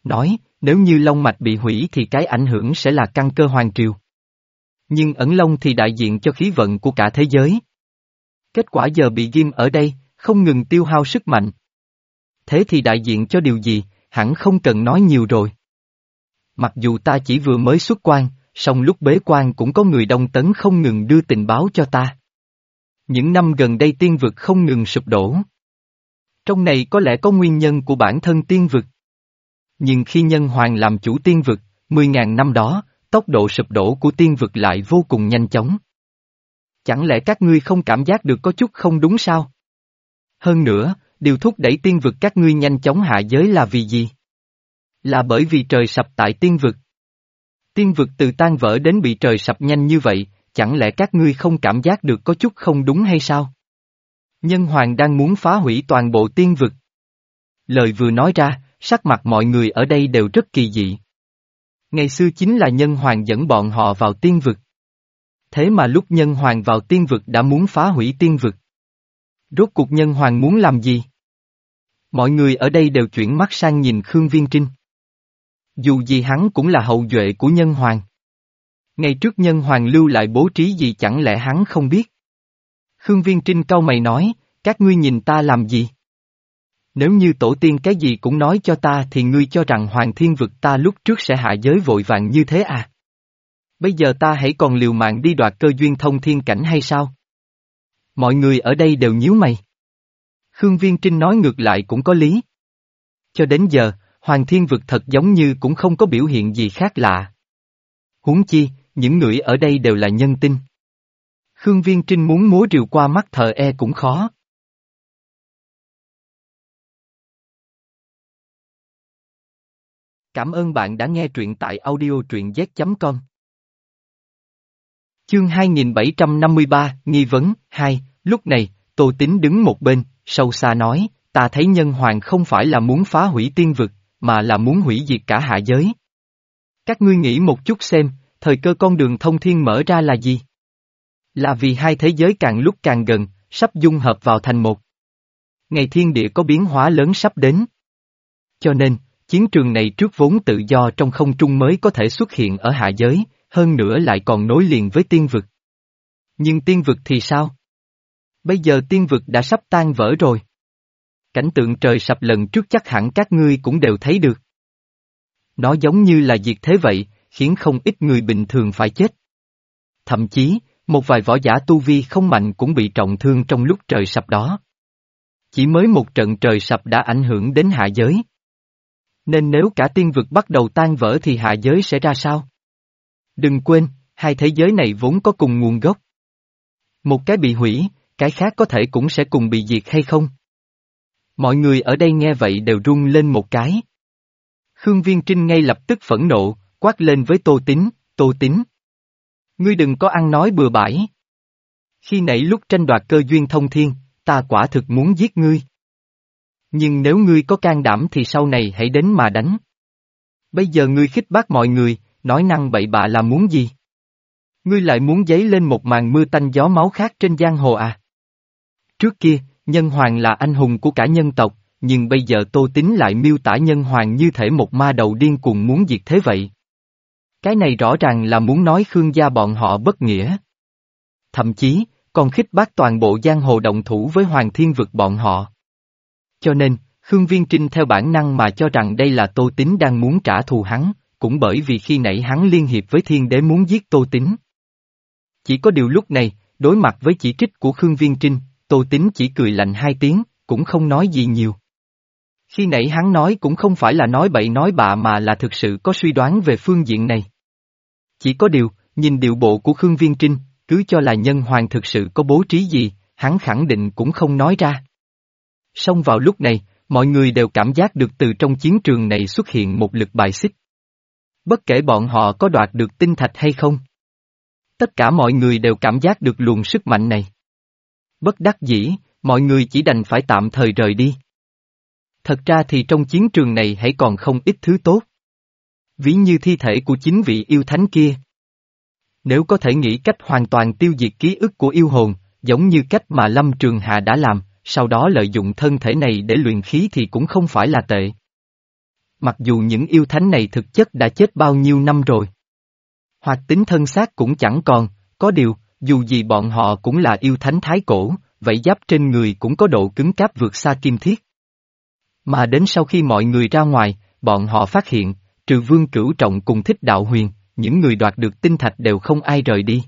Speaker 1: nói, nếu như Long Mạch bị hủy thì cái ảnh hưởng sẽ là căn cơ hoàng triều. Nhưng ẩn Long thì đại diện cho khí vận của cả thế giới. Kết quả giờ bị ghim ở đây, không ngừng tiêu hao sức mạnh. Thế thì đại diện cho điều gì, hẳn không cần nói nhiều rồi. Mặc dù ta chỉ vừa mới xuất quan, song lúc bế quan cũng có người Đông Tấn không ngừng đưa tình báo cho ta. Những năm gần đây tiên vực không ngừng sụp đổ. Trong này có lẽ có nguyên nhân của bản thân tiên vực. Nhưng khi Nhân Hoàng làm chủ tiên vực, mười ngàn năm đó, tốc độ sụp đổ của tiên vực lại vô cùng nhanh chóng. Chẳng lẽ các ngươi không cảm giác được có chút không đúng sao? Hơn nữa, điều thúc đẩy tiên vực các ngươi nhanh chóng hạ giới là vì gì? Là bởi vì trời sập tại tiên vực. Tiên vực từ tan vỡ đến bị trời sập nhanh như vậy, chẳng lẽ các ngươi không cảm giác được có chút không đúng hay sao? Nhân Hoàng đang muốn phá hủy toàn bộ tiên vực. Lời vừa nói ra, sắc mặt mọi người ở đây đều rất kỳ dị. Ngày xưa chính là Nhân Hoàng dẫn bọn họ vào tiên vực. Thế mà lúc Nhân Hoàng vào tiên vực đã muốn phá hủy tiên vực. Rốt cuộc Nhân Hoàng muốn làm gì? Mọi người ở đây đều chuyển mắt sang nhìn Khương Viên Trinh. Dù gì hắn cũng là hậu duệ của Nhân Hoàng. Ngày trước Nhân Hoàng lưu lại bố trí gì chẳng lẽ hắn không biết? Khương Viên Trinh cau mày nói, các ngươi nhìn ta làm gì? Nếu như tổ tiên cái gì cũng nói cho ta thì ngươi cho rằng Hoàng Thiên Vực ta lúc trước sẽ hạ giới vội vàng như thế à? Bây giờ ta hãy còn liều mạng đi đoạt cơ duyên thông thiên cảnh hay sao? Mọi người ở đây đều nhíu mày. Khương Viên Trinh nói ngược lại cũng có lý. Cho đến giờ, Hoàng Thiên Vực thật giống như cũng không có biểu hiện gì khác lạ. Huống chi, những người ở đây đều là nhân tinh. Khương Viên Trinh muốn múa rìu qua mắt thợ e cũng khó. Cảm ơn bạn đã nghe truyện tại audio truyện z chấm com. Chương hai nghìn bảy trăm năm mươi ba, nghi vấn, hai, lúc này, Tô Tín đứng một bên, sâu xa nói, ta thấy Nhân Hoàng không phải là muốn phá hủy tiên vực, mà là muốn hủy diệt cả hạ giới. Các ngươi nghĩ một chút xem, thời cơ con đường thông thiên mở ra là gì? Là vì hai thế giới càng lúc càng gần, sắp dung hợp vào thành một. Ngày thiên địa có biến hóa lớn sắp đến. Cho nên, chiến trường này trước vốn tự do trong không trung mới có thể xuất hiện ở hạ giới, hơn nữa lại còn nối liền với tiên vực. Nhưng tiên vực thì sao? Bây giờ tiên vực đã sắp tan vỡ rồi. Cảnh tượng trời sập lần trước chắc hẳn các ngươi cũng đều thấy được. Nó giống như là diệt thế vậy, khiến không ít người bình thường phải chết. Thậm chí, một vài võ giả tu vi không mạnh cũng bị trọng thương trong lúc trời sập đó. Chỉ mới một trận trời sập đã ảnh hưởng đến hạ giới. Nên nếu cả tiên vực bắt đầu tan vỡ thì hạ giới sẽ ra sao? Đừng quên, hai thế giới này vốn có cùng nguồn gốc. Một cái bị hủy, cái khác có thể cũng sẽ cùng bị diệt hay không? Mọi người ở đây nghe vậy đều run lên một cái. Khương Viên Trinh ngay lập tức phẫn nộ, quát lên với Tô Tín, Tô Tín. Ngươi đừng có ăn nói bừa bãi. Khi nãy lúc tranh đoạt cơ duyên thông thiên, ta quả thực muốn giết ngươi. Nhưng nếu ngươi có can đảm thì sau này hãy đến mà đánh. Bây giờ ngươi khích bác mọi người, nói năng bậy bạ là muốn gì? Ngươi lại muốn dấy lên một màn mưa tanh gió máu khác trên giang hồ à? Trước kia, Nhân Hoàng là anh hùng của cả nhân tộc, nhưng bây giờ Tô Tín lại miêu tả Nhân Hoàng như thể một ma đầu điên cuồng muốn diệt thế vậy. Cái này rõ ràng là muốn nói Khương gia bọn họ bất nghĩa. Thậm chí, còn khích bác toàn bộ giang hồ động thủ với Hoàng Thiên Vực bọn họ. Cho nên, Khương Viên Trinh theo bản năng mà cho rằng đây là Tô Tín đang muốn trả thù hắn, cũng bởi vì khi nãy hắn liên hiệp với Thiên Đế muốn giết Tô Tín. Chỉ có điều lúc này, đối mặt với chỉ trích của Khương Viên Trinh, Tô Tín chỉ cười lạnh hai tiếng, cũng không nói gì nhiều. Khi nãy hắn nói cũng không phải là nói bậy nói bạ mà là thực sự có suy đoán về phương diện này. Chỉ có điều, nhìn điệu bộ của Khương Viên Trinh, cứ cho là Nhân Hoàng thực sự có bố trí gì, hắn khẳng định cũng không nói ra. Song vào lúc này, mọi người đều cảm giác được từ trong chiến trường này xuất hiện một lực bài xích. Bất kể bọn họ có đoạt được tinh thạch hay không. Tất cả mọi người đều cảm giác được luồng sức mạnh này. Bất đắc dĩ, mọi người chỉ đành phải tạm thời rời đi. Thật ra thì trong chiến trường này hãy còn không ít thứ tốt. Ví như thi thể của chính vị yêu thánh kia. Nếu có thể nghĩ cách hoàn toàn tiêu diệt ký ức của yêu hồn, giống như cách mà Lâm Trường Hà đã làm, sau đó lợi dụng thân thể này để luyện khí thì cũng không phải là tệ. Mặc dù những yêu thánh này thực chất đã chết bao nhiêu năm rồi. Hoặc tính thân xác cũng chẳng còn, có điều, dù gì bọn họ cũng là yêu thánh thái cổ, vậy giáp trên người cũng có độ cứng cáp vượt xa kim thiết. Mà đến sau khi mọi người ra ngoài, bọn họ phát hiện, trừ Vương Cửu Trọng cùng Thích Đạo Huyền, những người đoạt được tinh thạch đều không ai rời đi.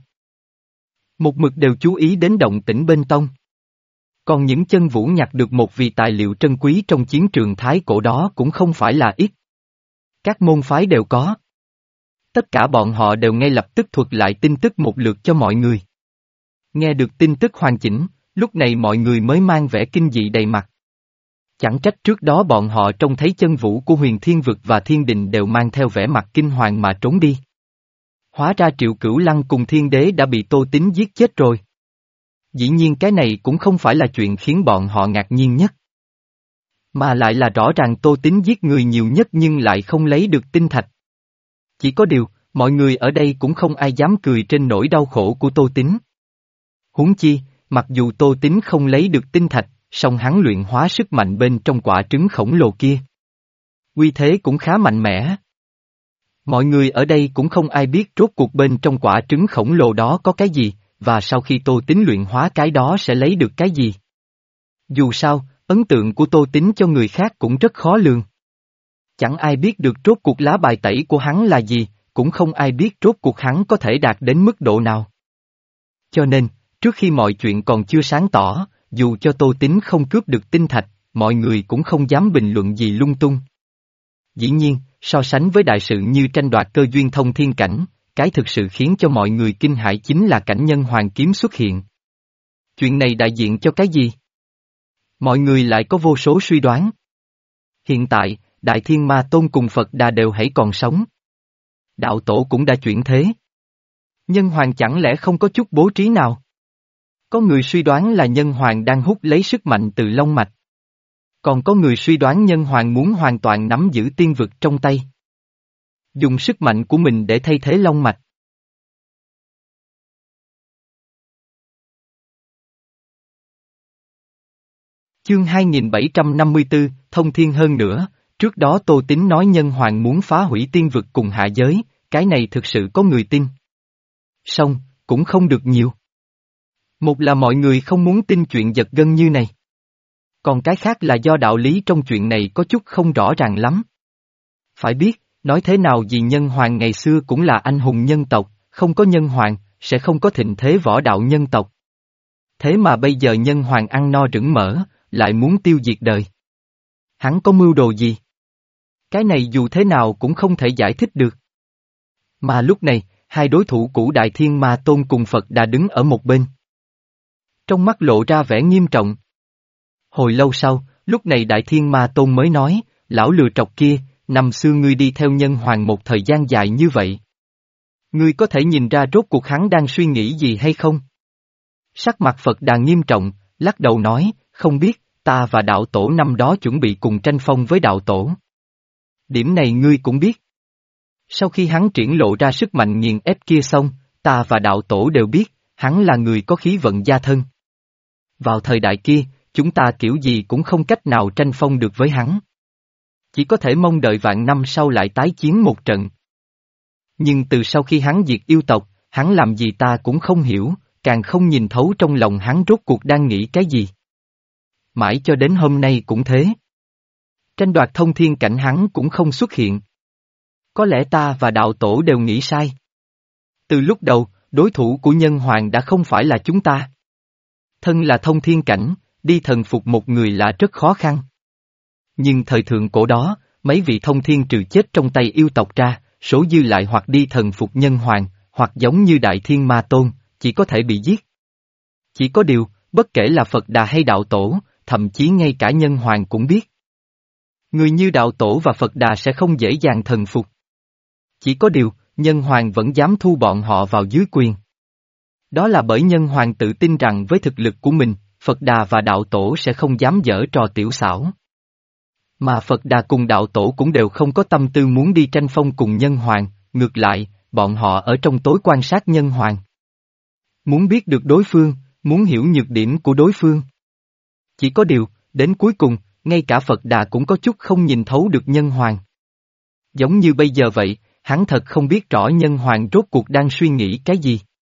Speaker 1: Một mực đều chú ý đến động tĩnh bên tông. Còn những chân vũ nhặt được một vì tài liệu trân quý trong chiến trường thái cổ đó cũng không phải là ít. Các môn phái đều có. Tất cả bọn họ đều ngay lập tức thuật lại tin tức một lượt cho mọi người. Nghe được tin tức hoàn chỉnh, lúc này mọi người mới mang vẻ kinh dị đầy mặt. Chẳng trách trước đó bọn họ trông thấy chân vũ của Huyền Thiên Vực và Thiên Đình đều mang theo vẻ mặt kinh hoàng mà trốn đi. Hóa ra Triệu Cửu Lăng cùng Thiên Đế đã bị Tô Tín giết chết rồi. Dĩ nhiên cái này cũng không phải là chuyện khiến bọn họ ngạc nhiên nhất. Mà lại là rõ ràng Tô Tín giết người nhiều nhất nhưng lại không lấy được tinh thạch. Chỉ có điều, mọi người ở đây cũng không ai dám cười trên nỗi đau khổ của Tô Tín. Huống chi, mặc dù Tô Tín không lấy được tinh thạch, song hắn luyện hóa sức mạnh bên trong quả trứng khổng lồ kia. Uy thế cũng khá mạnh mẽ. Mọi người ở đây cũng không ai biết rốt cuộc bên trong quả trứng khổng lồ đó có cái gì, và sau khi Tô Tín luyện hóa cái đó sẽ lấy được cái gì. Dù sao, ấn tượng của Tô Tín cho người khác cũng rất khó lường. Chẳng ai biết được rốt cuộc lá bài tẩy của hắn là gì, cũng không ai biết rốt cuộc hắn có thể đạt đến mức độ nào. Cho nên, trước khi mọi chuyện còn chưa sáng tỏ, dù cho Tô Tín không cướp được tinh thạch, mọi người cũng không dám bình luận gì lung tung. Dĩ nhiên, so sánh với đại sự như tranh đoạt cơ duyên thông thiên cảnh, cái thực sự khiến cho mọi người kinh hãi chính là cảnh nhân hoàng kiếm xuất hiện. Chuyện này đại diện cho cái gì? Mọi người lại có vô số suy đoán. Hiện tại, Đại Thiên Ma Tôn cùng Phật Đà đều hãy còn sống. Đạo Tổ cũng đã chuyển thế. Nhân hoàng chẳng lẽ không có chút bố trí nào? Có người suy đoán là nhân hoàng đang hút lấy sức mạnh từ long mạch. Còn có người suy đoán nhân hoàng muốn hoàn toàn nắm giữ tiên vực trong tay. Dùng sức mạnh của mình để thay thế long mạch. Chương hai nghìn bảy trăm năm mươi tư, thông thiên hơn nữa, trước đó Tô Tín nói nhân hoàng muốn phá hủy tiên vực cùng hạ giới, cái này thực sự có người tin. Song, cũng không được nhiều. Một là mọi người không muốn tin chuyện giật gân như này. Còn cái khác là do đạo lý trong chuyện này có chút không rõ ràng lắm. Phải biết, nói thế nào vì nhân hoàng ngày xưa cũng là anh hùng nhân tộc, không có nhân hoàng, sẽ không có thịnh thế võ đạo nhân tộc. Thế mà bây giờ nhân hoàng ăn no rửng mỡ, lại muốn tiêu diệt đời. Hắn có mưu đồ gì? Cái này dù thế nào cũng không thể giải thích được. Mà lúc này, hai đối thủ cũ Đại Thiên Ma Tôn cùng Phật Đà đứng ở một bên. Trong mắt lộ ra vẻ nghiêm trọng. Hồi lâu sau, lúc này Đại Thiên Ma Tôn mới nói, lão lừa trọc kia, năm xưa ngươi đi theo nhân hoàng một thời gian dài như vậy. Ngươi có thể nhìn ra rốt cuộc hắn đang suy nghĩ gì hay không? Sắc mặt Phật Đà nghiêm trọng, lắc đầu nói, không biết, ta và đạo tổ năm đó chuẩn bị cùng tranh phong với đạo tổ. Điểm này ngươi cũng biết. Sau khi hắn triển lộ ra sức mạnh nghiền ép kia xong, ta và đạo tổ đều biết, hắn là người có khí vận gia thân. Vào thời đại kia, chúng ta kiểu gì cũng không cách nào tranh phong được với hắn. Chỉ có thể mong đợi vạn năm sau lại tái chiến một trận. Nhưng từ sau khi hắn diệt yêu tộc, hắn làm gì ta cũng không hiểu, càng không nhìn thấu trong lòng hắn rốt cuộc đang nghĩ cái gì. Mãi cho đến hôm nay cũng thế. Tranh đoạt thông thiên cảnh hắn cũng không xuất hiện. Có lẽ ta và đạo tổ đều nghĩ sai. Từ lúc đầu, đối thủ của nhân hoàng đã không phải là chúng ta. Thân là thông thiên cảnh, đi thần phục một người là rất khó khăn. Nhưng thời thượng cổ đó, mấy vị thông thiên trừ chết trong tay yêu tộc ra, số dư lại hoặc đi thần phục nhân hoàng, hoặc giống như Đại Thiên Ma Tôn, chỉ có thể bị giết. Chỉ có điều, bất kể là Phật Đà hay đạo tổ, thậm chí ngay cả nhân hoàng cũng biết. Người như đạo tổ và Phật Đà sẽ không dễ dàng thần phục. Chỉ có điều, nhân hoàng vẫn dám thu bọn họ vào dưới quyền. Đó là bởi nhân hoàng tự tin rằng với thực lực của mình, Phật Đà và đạo tổ sẽ không dám giở trò tiểu xảo. Mà Phật Đà cùng đạo tổ cũng đều không có tâm tư muốn đi tranh phong cùng nhân hoàng, ngược lại, bọn họ ở trong tối quan sát nhân hoàng. Muốn biết được đối phương, muốn hiểu nhược điểm của đối phương. Chỉ có điều, đến cuối cùng, ngay cả Phật Đà cũng có chút không nhìn thấu được nhân hoàng. Giống như bây giờ vậy, hắn thật không biết rõ nhân hoàng rốt cuộc đang suy nghĩ cái gì.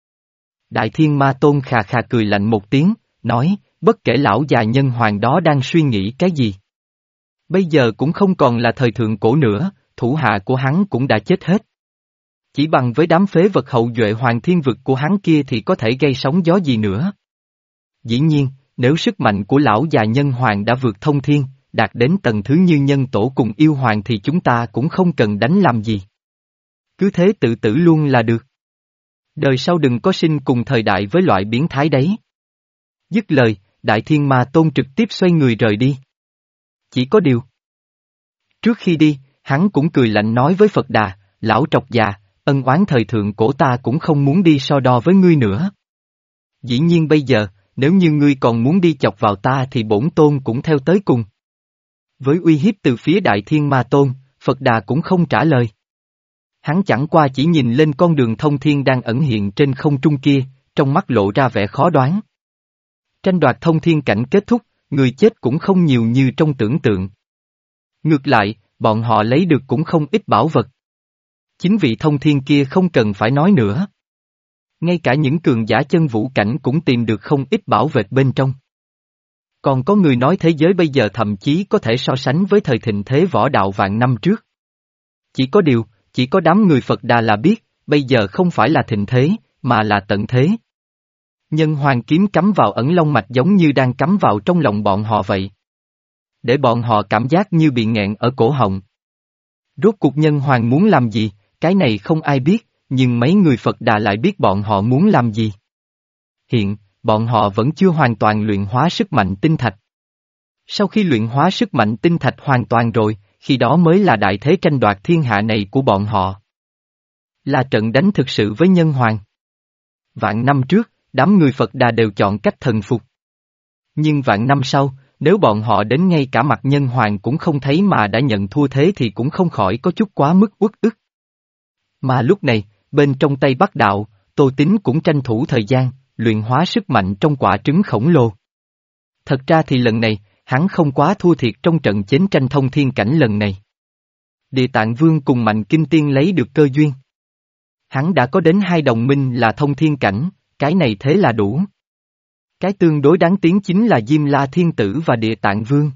Speaker 1: Đại Thiên Ma Tôn khà khà cười lạnh một tiếng, nói, bất kể lão già nhân hoàng đó đang suy nghĩ cái gì. Bây giờ cũng không còn là thời thượng cổ nữa, thủ hạ của hắn cũng đã chết hết. Chỉ bằng với đám phế vật hậu duệ hoàng thiên vực của hắn kia thì có thể gây sóng gió gì nữa. Dĩ nhiên, nếu sức mạnh của lão già nhân hoàng đã vượt thông thiên, đạt đến tầng thứ như nhân tổ cùng yêu hoàng thì chúng ta cũng không cần đánh làm gì. Cứ thế tự tử luôn là được. Đời sau đừng có sinh cùng thời đại với loại biến thái đấy. Dứt lời, Đại Thiên Ma Tôn trực tiếp xoay người rời đi. Chỉ có điều. Trước khi đi, hắn cũng cười lạnh nói với Phật Đà, lão trọc già, ân oán thời thượng cổ ta cũng không muốn đi so đo với ngươi nữa. Dĩ nhiên bây giờ, nếu như ngươi còn muốn đi chọc vào ta thì bổn tôn cũng theo tới cùng. Với uy hiếp từ phía Đại Thiên Ma Tôn, Phật Đà cũng không trả lời. Hắn chẳng qua chỉ nhìn lên con đường thông thiên đang ẩn hiện trên không trung kia, trong mắt lộ ra vẻ khó đoán. Tranh đoạt thông thiên cảnh kết thúc, người chết cũng không nhiều như trong tưởng tượng. Ngược lại, bọn họ lấy được cũng không ít bảo vật. Chính vị thông thiên kia không cần phải nói nữa. Ngay cả những cường giả chân vũ cảnh cũng tìm được không ít bảo vật bên trong. Còn có người nói thế giới bây giờ thậm chí có thể so sánh với thời thịnh thế võ đạo vạn năm trước. Chỉ có điều, chỉ có đám người Phật Đà là biết, bây giờ không phải là thịnh thế, mà là tận thế. Nhân hoàng kiếm cắm vào ẩn long mạch giống như đang cắm vào trong lòng bọn họ vậy. Để bọn họ cảm giác như bị nghẹn ở cổ họng. Rốt cuộc nhân hoàng muốn làm gì, cái này không ai biết, nhưng mấy người Phật Đà lại biết bọn họ muốn làm gì. Hiện, bọn họ vẫn chưa hoàn toàn luyện hóa sức mạnh tinh thạch. Sau khi luyện hóa sức mạnh tinh thạch hoàn toàn rồi, khi đó mới là đại thế tranh đoạt thiên hạ này của bọn họ. Là trận đánh thực sự với nhân hoàng. Vạn năm trước, đám người Phật Đà đều chọn cách thần phục. Nhưng vạn năm sau, nếu bọn họ đến ngay cả mặt nhân hoàng cũng không thấy mà đã nhận thua thế thì cũng không khỏi có chút quá mức uất ức. Mà lúc này, bên trong Tây Bắc Đạo, Tô Tín cũng tranh thủ thời gian, luyện hóa sức mạnh trong quả trứng khổng lồ. Thật ra thì lần này, hắn không quá thua thiệt trong trận chiến tranh thông thiên cảnh lần này. Địa Tạng Vương cùng Mạnh Kinh Tiên lấy được cơ duyên. Hắn đã có đến hai đồng minh là thông thiên cảnh, cái này thế là đủ. Cái tương đối đáng tiếng chính là Diêm La Thiên Tử và Địa Tạng Vương.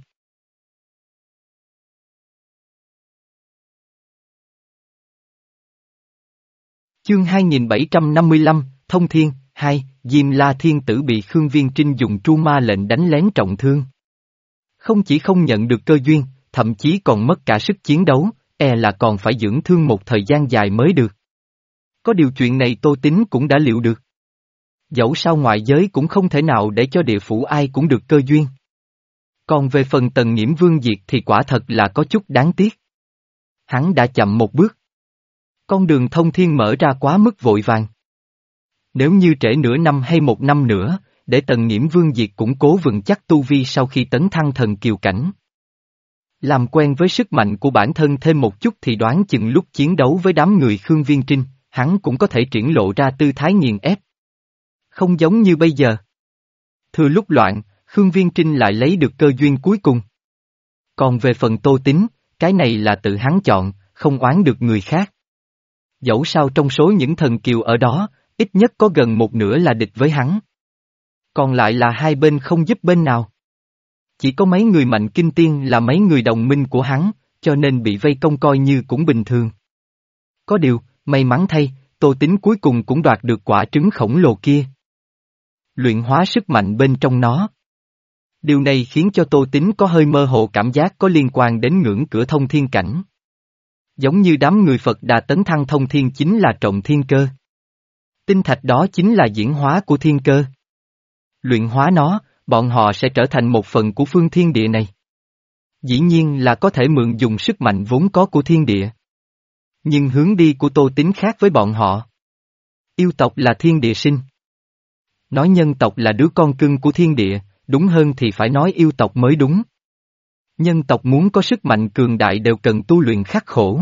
Speaker 1: Chương hai nghìn bảy trăm năm mươi lăm, Thông Thiên, hai, Diêm La Thiên Tử bị Khương Viên Trinh dùng tru ma lệnh đánh lén trọng thương. Không chỉ không nhận được cơ duyên, thậm chí còn mất cả sức chiến đấu, e là còn phải dưỡng thương một thời gian dài mới được. Có điều chuyện này Tô Tín cũng đã liệu được. Dẫu sao ngoại giới cũng không thể nào để cho địa phủ ai cũng được cơ duyên. Còn về phần Tần Nghiễm Vương diệt thì quả thật là có chút đáng tiếc. Hắn đã chậm một bước. Con đường thông thiên mở ra quá mức vội vàng. Nếu như trễ nửa năm hay một năm nữa, để Tần Nghiễm Vương diệt củng cố vững chắc tu vi sau khi tấn thăng thần kiều cảnh. Làm quen với sức mạnh của bản thân thêm một chút thì đoán chừng lúc chiến đấu với đám người Khương Viên Trinh, hắn cũng có thể triển lộ ra tư thái nghiền ép. Không giống như bây giờ. Thừa lúc loạn, Khương Viên Trinh lại lấy được cơ duyên cuối cùng. Còn về phần Tô Tín, cái này là tự hắn chọn, không oán được người khác. Dẫu sao trong số những thần kiều ở đó, ít nhất có gần một nửa là địch với hắn. Còn lại là hai bên không giúp bên nào. Chỉ có mấy người Mạnh Kinh Tiên là mấy người đồng minh của hắn, cho nên bị vây công coi như cũng bình thường. Có điều, may mắn thay, Tô Tín cuối cùng cũng đoạt được quả trứng khổng lồ kia. Luyện hóa sức mạnh bên trong nó. Điều này khiến cho Tô Tín có hơi mơ hồ cảm giác có liên quan đến ngưỡng cửa thông thiên cảnh. Giống như đám người Phật Đà tấn thăng thông thiên chính là trọng thiên cơ. Tinh thạch đó chính là diễn hóa của thiên cơ. Luyện hóa nó, bọn họ sẽ trở thành một phần của phương thiên địa này. Dĩ nhiên là có thể mượn dùng sức mạnh vốn có của thiên địa. Nhưng hướng đi của Tô Tín khác với bọn họ. Yêu tộc là thiên địa sinh. Nói nhân tộc là đứa con cưng của thiên địa, đúng hơn thì phải nói yêu tộc mới đúng. Nhân tộc muốn có sức mạnh cường đại đều cần tu luyện khắc khổ.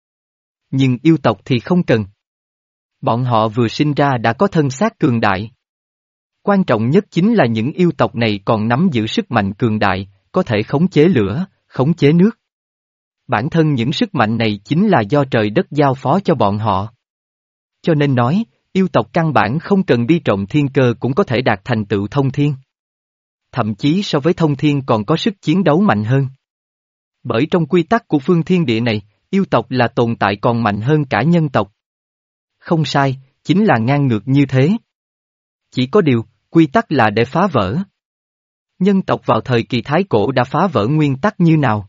Speaker 1: Nhưng yêu tộc thì không cần. Bọn họ vừa sinh ra đã có thân xác cường đại. Quan trọng nhất chính là những yêu tộc này còn nắm giữ sức mạnh cường đại, có thể khống chế lửa, khống chế nước. Bản thân những sức mạnh này chính là do trời đất giao phó cho bọn họ. Cho nên nói, yêu tộc căn bản không cần đi trộm thiên cơ cũng có thể đạt thành tựu thông thiên. Thậm chí so với thông thiên còn có sức chiến đấu mạnh hơn. Bởi trong quy tắc của phương thiên địa này, yêu tộc là tồn tại còn mạnh hơn cả nhân tộc. Không sai, chính là ngang ngược như thế. Chỉ có điều, quy tắc là để phá vỡ. Nhân tộc vào thời kỳ Thái Cổ đã phá vỡ nguyên tắc như nào?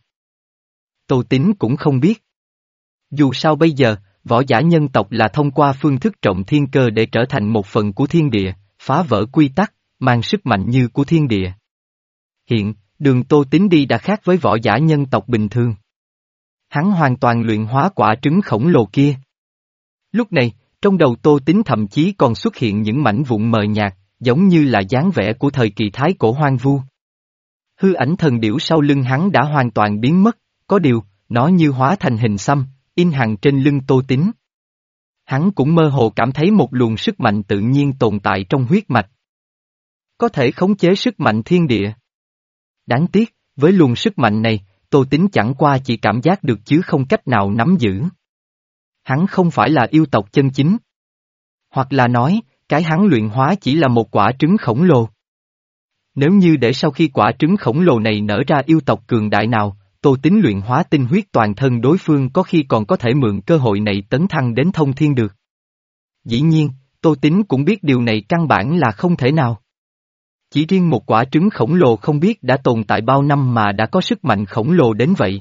Speaker 1: Tô Tín cũng không biết. Dù sao bây giờ, võ giả nhân tộc là thông qua phương thức trộm thiên cơ để trở thành một phần của thiên địa, phá vỡ quy tắc, mang sức mạnh như của thiên địa. Hiện, đường Tô Tín đi đã khác với võ giả nhân tộc bình thường. Hắn hoàn toàn luyện hóa quả trứng khổng lồ kia. Lúc này, trong đầu Tô Tín thậm chí còn xuất hiện những mảnh vụn mờ nhạt, giống như là dáng vẻ của thời kỳ Thái Cổ hoang vu. Hư ảnh thần điểu sau lưng hắn đã hoàn toàn biến mất, có điều, nó như hóa thành hình xăm, in hằn trên lưng Tô Tín. Hắn cũng mơ hồ cảm thấy một luồng sức mạnh tự nhiên tồn tại trong huyết mạch. Có thể khống chế sức mạnh thiên địa. Đáng tiếc, với luồng sức mạnh này, Tô Tín chẳng qua chỉ cảm giác được chứ không cách nào nắm giữ. Hắn không phải là yêu tộc chân chính. Hoặc là nói, cái hắn luyện hóa chỉ là một quả trứng khổng lồ. Nếu như để sau khi quả trứng khổng lồ này nở ra yêu tộc cường đại nào, Tô Tín luyện hóa tinh huyết toàn thân đối phương có khi còn có thể mượn cơ hội này tấn thăng đến thông thiên được. Dĩ nhiên, Tô Tín cũng biết điều này căn bản là không thể nào. Chỉ riêng một quả trứng khổng lồ không biết đã tồn tại bao năm mà đã có sức mạnh khổng lồ đến vậy.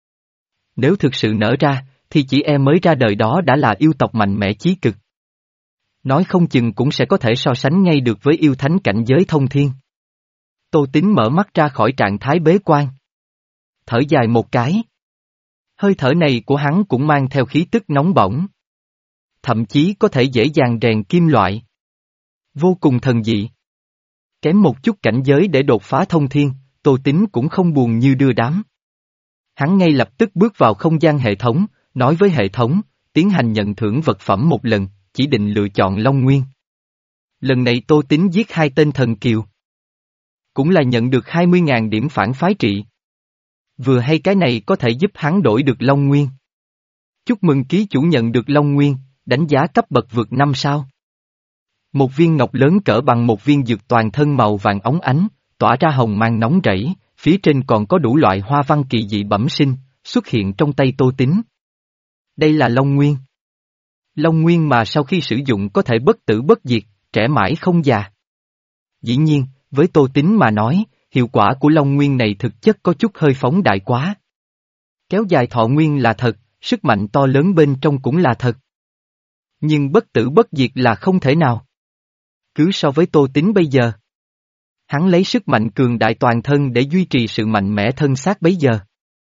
Speaker 1: Nếu thực sự nở ra, thì chỉ e mới ra đời đó đã là yêu tộc mạnh mẽ chí cực. Nói không chừng cũng sẽ có thể so sánh ngay được với yêu thánh cảnh giới thông thiên. Tô Tín mở mắt ra khỏi trạng thái bế quan. Thở dài một cái. Hơi thở này của hắn cũng mang theo khí tức nóng bỏng. Thậm chí có thể dễ dàng rèn kim loại. Vô cùng thần dị. Kém một chút cảnh giới để đột phá thông thiên, Tô Tín cũng không buồn như đưa đám. Hắn ngay lập tức bước vào không gian hệ thống, nói với hệ thống, tiến hành nhận thưởng vật phẩm một lần, chỉ định lựa chọn Long Nguyên. Lần này Tô Tín giết hai tên thần kiều. Cũng là nhận được hai mươi nghìn điểm phản phái trị. Vừa hay cái này có thể giúp hắn đổi được Long Nguyên. Chúc mừng ký chủ nhận được Long Nguyên, đánh giá cấp bậc vượt năm sao. Một viên ngọc lớn cỡ bằng một viên dược toàn thân màu vàng óng ánh, tỏa ra hồng mang nóng rẫy, phía trên còn có đủ loại hoa văn kỳ dị bẩm sinh, xuất hiện trong tay Tô Tín. Đây là Long Nguyên. Long Nguyên mà sau khi sử dụng có thể bất tử bất diệt, trẻ mãi không già. Dĩ nhiên, với Tô Tín mà nói, hiệu quả của Long Nguyên này thực chất có chút hơi phóng đại quá. Kéo dài thọ nguyên là thật, sức mạnh to lớn bên trong cũng là thật. Nhưng bất tử bất diệt là không thể nào. Cứ so với Tô Tín bây giờ. Hắn lấy sức mạnh cường đại toàn thân để duy trì sự mạnh mẽ thân xác bấy giờ.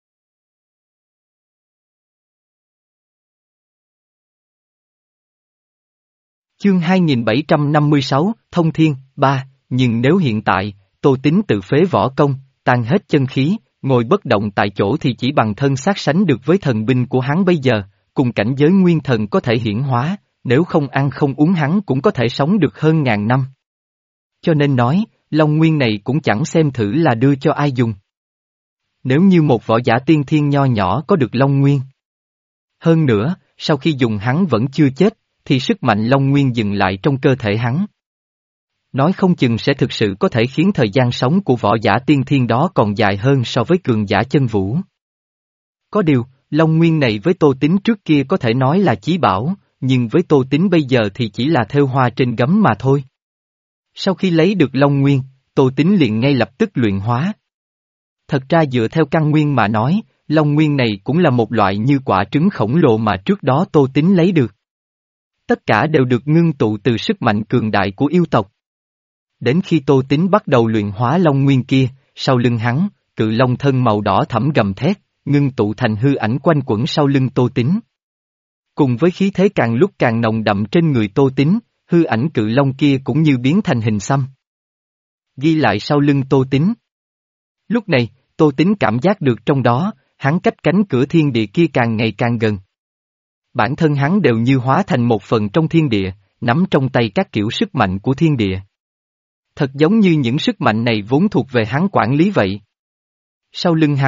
Speaker 1: Chương hai nghìn bảy trăm năm mươi sáu, Thông Thiên, ba, nhưng nếu hiện tại, Tô Tín tự phế võ công, tan hết chân khí, ngồi bất động tại chỗ thì chỉ bằng thân xác sánh được với thần binh của hắn bây giờ, cùng cảnh giới nguyên thần có thể hiển hóa, nếu không ăn không uống hắn cũng có thể sống được hơn ngàn năm. Cho nên nói, Long Nguyên này cũng chẳng xem thử là đưa cho ai dùng. Nếu như một võ giả tiên thiên nho nhỏ có được Long Nguyên. Hơn nữa, sau khi dùng hắn vẫn chưa chết, thì sức mạnh Long Nguyên dừng lại trong cơ thể hắn. Nói không chừng sẽ thực sự có thể khiến thời gian sống của võ giả tiên thiên đó còn dài hơn so với cường giả chân vũ. Có điều, Long Nguyên này với Tô Tín trước kia có thể nói là chí bảo, nhưng với Tô Tín bây giờ thì chỉ là thêu hoa trên gấm mà thôi. Sau khi lấy được Long Nguyên, Tô Tín liền ngay lập tức luyện hóa. Thật ra dựa theo căn nguyên mà nói, Long Nguyên này cũng là một loại như quả trứng khổng lồ mà trước đó Tô Tín lấy được. Tất cả đều được ngưng tụ từ sức mạnh cường đại của yêu tộc. Đến khi Tô Tín bắt đầu luyện hóa Long Nguyên kia, sau lưng hắn, cự long thân màu đỏ thẫm gầm thét, ngưng tụ thành hư ảnh quanh quẩn sau lưng Tô Tín. Cùng với khí thế càng lúc càng nồng đậm trên người Tô Tín, hư ảnh cự long kia cũng như biến thành hình xăm. Ghi lại sau lưng Tô Tín. Lúc này, Tô Tín cảm giác được trong đó, hắn cách cánh cửa thiên địa kia càng ngày càng gần. Bản thân hắn đều như hóa thành một phần trong thiên địa, nắm trong tay các kiểu sức mạnh của thiên địa. Thật giống như những sức mạnh này vốn thuộc về hắn quản lý vậy. Sau lưng hắn,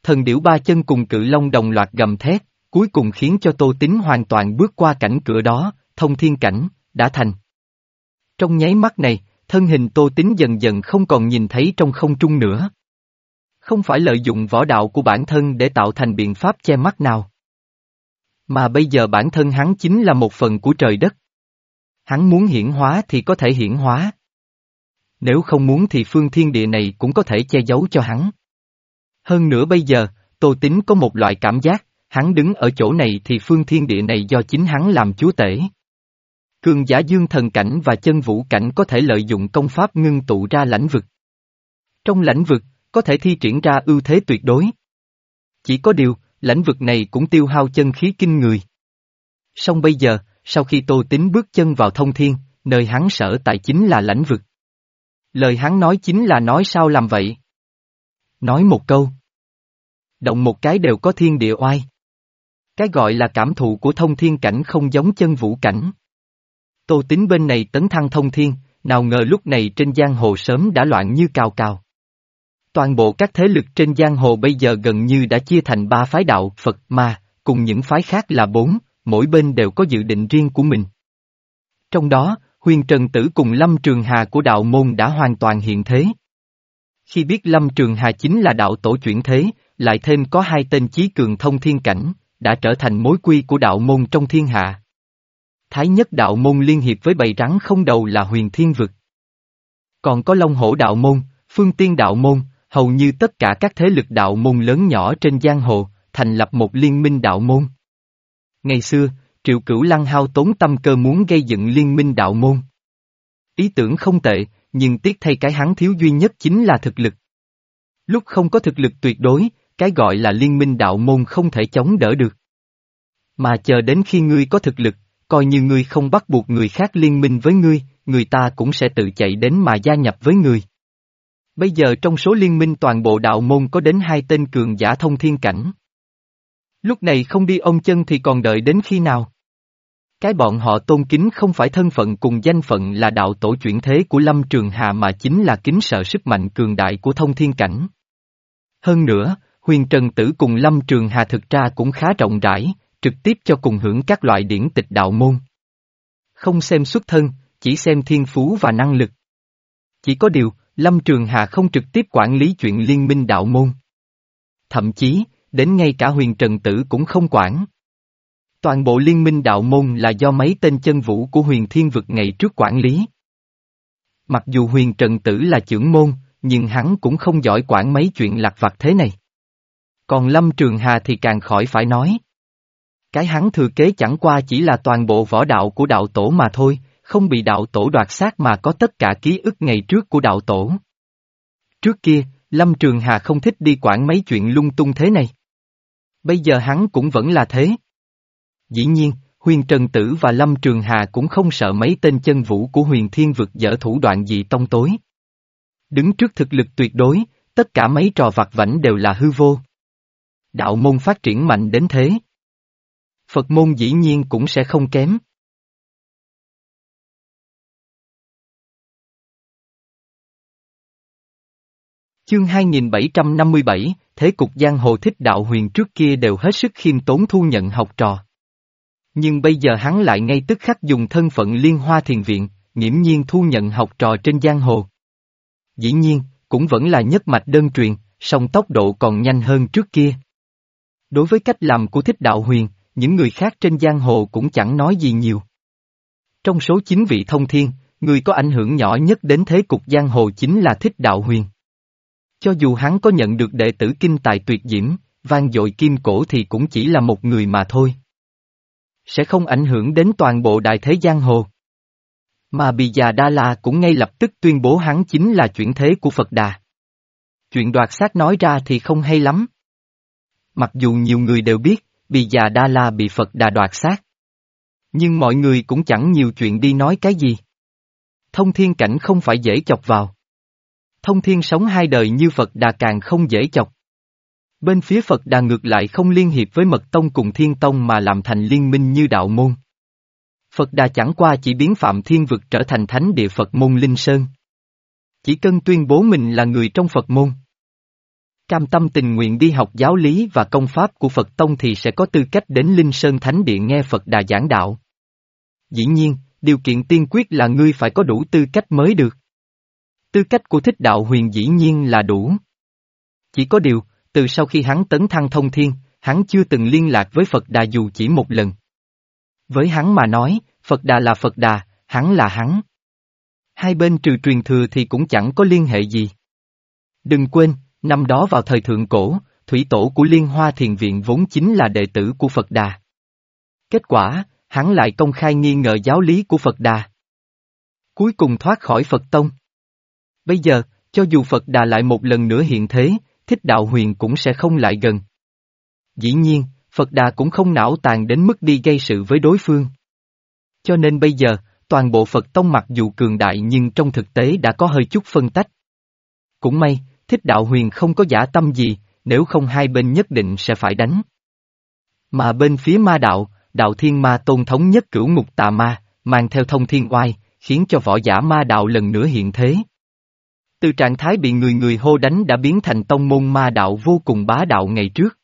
Speaker 1: thần điểu ba chân cùng cự long đồng loạt gầm thét, cuối cùng khiến cho Tô Tín hoàn toàn bước qua cảnh cửa đó, thông thiên cảnh, đã thành. Trong nháy mắt này, thân hình Tô Tín dần dần không còn nhìn thấy trong không trung nữa. Không phải lợi dụng võ đạo của bản thân để tạo thành biện pháp che mắt nào. Mà bây giờ bản thân hắn chính là một phần của trời đất. Hắn muốn hiển hóa thì có thể hiển hóa. Nếu không muốn thì phương thiên địa này cũng có thể che giấu cho hắn. Hơn nữa bây giờ, Tô Tín có một loại cảm giác, hắn đứng ở chỗ này thì phương thiên địa này do chính hắn làm chúa tể. Cường giả dương thần cảnh và chân vũ cảnh có thể lợi dụng công pháp ngưng tụ ra lãnh vực. Trong lãnh vực, có thể thi triển ra ưu thế tuyệt đối. Chỉ có điều, lãnh vực này cũng tiêu hao chân khí kinh người. Song bây giờ, sau khi Tô Tín bước chân vào thông thiên, nơi hắn sở tại chính là lãnh vực. Lời hắn nói chính là nói sao làm vậy? Nói một câu. Động một cái đều có thiên địa oai. Cái gọi là cảm thụ của thông thiên cảnh không giống chân vũ cảnh. Tô Tín bên này tấn thăng thông thiên, nào ngờ lúc này trên giang hồ sớm đã loạn như cào cào. Toàn bộ các thế lực trên giang hồ bây giờ gần như đã chia thành ba phái đạo Phật Ma, cùng những phái khác là bốn, mỗi bên đều có dự định riêng của mình. Trong đó, Huyền Trần Tử cùng Lâm Trường Hà của đạo môn đã hoàn toàn hiện thế. Khi biết Lâm Trường Hà chính là đạo tổ chuyển thế, lại thêm có hai tên chí cường thông thiên cảnh, đã trở thành mối quy của đạo môn trong thiên hạ. Thái nhất đạo môn liên hiệp với bầy rắn không đầu là Huyền Thiên Vực. Còn có Long Hổ đạo môn, Phương Tiên đạo môn, hầu như tất cả các thế lực đạo môn lớn nhỏ trên giang hồ, thành lập một liên minh đạo môn. Ngày xưa, Triệu Cửu Lăng hao tốn tâm cơ muốn gây dựng liên minh đạo môn. Ý tưởng không tệ, nhưng tiếc thay cái hắn thiếu duy nhất chính là thực lực. Lúc không có thực lực tuyệt đối, cái gọi là liên minh đạo môn không thể chống đỡ được. Mà chờ đến khi ngươi có thực lực, coi như ngươi không bắt buộc người khác liên minh với ngươi, người ta cũng sẽ tự chạy đến mà gia nhập với ngươi. Bây giờ trong số liên minh toàn bộ đạo môn có đến hai tên cường giả thông thiên cảnh. Lúc này không đi ông chân thì còn đợi đến khi nào? Cái bọn họ tôn kính không phải thân phận cùng danh phận là đạo tổ chuyển thế của Lâm Trường Hà mà chính là kính sợ sức mạnh cường đại của thông thiên cảnh. Hơn nữa, Huyền Trần Tử cùng Lâm Trường Hà thực ra cũng khá rộng rãi, trực tiếp cho cùng hưởng các loại điển tịch đạo môn. Không xem xuất thân, chỉ xem thiên phú và năng lực. Chỉ có điều, Lâm Trường Hà không trực tiếp quản lý chuyện liên minh đạo môn. Thậm chí, đến ngay cả Huyền Trần Tử cũng không quản. Toàn bộ liên minh đạo môn là do mấy tên chân vũ của Huyền Thiên Vực ngày trước quản lý. Mặc dù Huyền Trần Tử là trưởng môn, nhưng hắn cũng không giỏi quản mấy chuyện lặt vặt thế này. Còn Lâm Trường Hà thì càng khỏi phải nói. Cái hắn thừa kế chẳng qua chỉ là toàn bộ võ đạo của đạo tổ mà thôi, không bị đạo tổ đoạt xác mà có tất cả ký ức ngày trước của đạo tổ. Trước kia, Lâm Trường Hà không thích đi quản mấy chuyện lung tung thế này. Bây giờ hắn cũng vẫn là thế. Dĩ nhiên, Huyền Trần Tử và Lâm Trường Hà cũng không sợ mấy tên chân vũ của Huyền Thiên Vực dở thủ đoạn gì tông tối. Đứng trước thực lực tuyệt đối, tất cả mấy trò vặt vãnh đều là hư vô. Đạo môn phát triển mạnh đến thế. Phật môn dĩ nhiên cũng sẽ không kém. Chương hai nghìn bảy trăm năm mươi bảy, thế cục giang hồ Thích Đạo Huyền trước kia đều hết sức khiêm tốn thu nhận học trò. Nhưng bây giờ hắn lại ngay tức khắc dùng thân phận Liên Hoa Thiền Viện, nghiễm nhiên thu nhận học trò trên giang hồ. Dĩ nhiên, cũng vẫn là nhất mạch đơn truyền, song tốc độ còn nhanh hơn trước kia. Đối với cách làm của Thích Đạo Huyền, những người khác trên giang hồ cũng chẳng nói gì nhiều. Trong số chín vị thông thiên, người có ảnh hưởng nhỏ nhất đến thế cục giang hồ chính là Thích Đạo Huyền. Cho dù hắn có nhận được đệ tử kinh tài tuyệt diễm, vang dội kim cổ thì cũng chỉ là một người mà thôi. Sẽ không ảnh hưởng đến toàn bộ đại thế giang hồ. Mà Bì Già Đa La cũng ngay lập tức tuyên bố hắn chính là chuyển thế của Phật Đà. Chuyện đoạt xác nói ra thì không hay lắm. Mặc dù nhiều người đều biết, Bì Già Đa La bị Phật Đà đoạt xác. Nhưng mọi người cũng chẳng nhiều chuyện đi nói cái gì. Thông thiên cảnh không phải dễ chọc vào. Thông thiên sống hai đời như Phật Đà càng không dễ chọc. Bên phía Phật Đà ngược lại không liên hiệp với Mật Tông cùng Thiên Tông mà làm thành liên minh như đạo môn. Phật Đà chẳng qua chỉ biến Phạm Thiên Vực trở thành thánh địa Phật môn Linh Sơn. Chỉ cần tuyên bố mình là người trong Phật môn. Cam tâm tình nguyện đi học giáo lý và công pháp của Phật Tông thì sẽ có tư cách đến Linh Sơn Thánh Địa nghe Phật Đà giảng đạo. Dĩ nhiên, điều kiện tiên quyết là ngươi phải có đủ tư cách mới được. Tư cách của Thích Đạo Huyền dĩ nhiên là đủ. Chỉ có điều, từ sau khi hắn tấn thăng thông thiên, hắn chưa từng liên lạc với Phật Đà dù chỉ một lần. Với hắn mà nói, Phật Đà là Phật Đà, hắn là hắn. Hai bên trừ truyền thừa thì cũng chẳng có liên hệ gì. Đừng quên, năm đó vào thời thượng cổ, thủy tổ của Liên Hoa Thiền Viện vốn chính là đệ tử của Phật Đà. Kết quả, hắn lại công khai nghi ngờ giáo lý của Phật Đà. Cuối cùng thoát khỏi Phật Tông. Bây giờ, cho dù Phật Đà lại một lần nữa hiện thế, Thích Đạo Huyền cũng sẽ không lại gần. Dĩ nhiên, Phật Đà cũng không não tàn đến mức đi gây sự với đối phương. Cho nên bây giờ, toàn bộ Phật Tông mặc dù cường đại nhưng trong thực tế đã có hơi chút phân tách. Cũng may, Thích Đạo Huyền không có dã tâm gì, nếu không hai bên nhất định sẽ phải đánh. Mà bên phía ma đạo, Đạo Thiên Ma Tôn thống nhất cửu ngục tà ma, mang theo thông thiên oai, khiến cho võ giả ma đạo lần nữa hiện thế. Từ trạng thái bị người người hô đánh đã biến thành tông môn ma đạo vô cùng bá đạo ngày trước.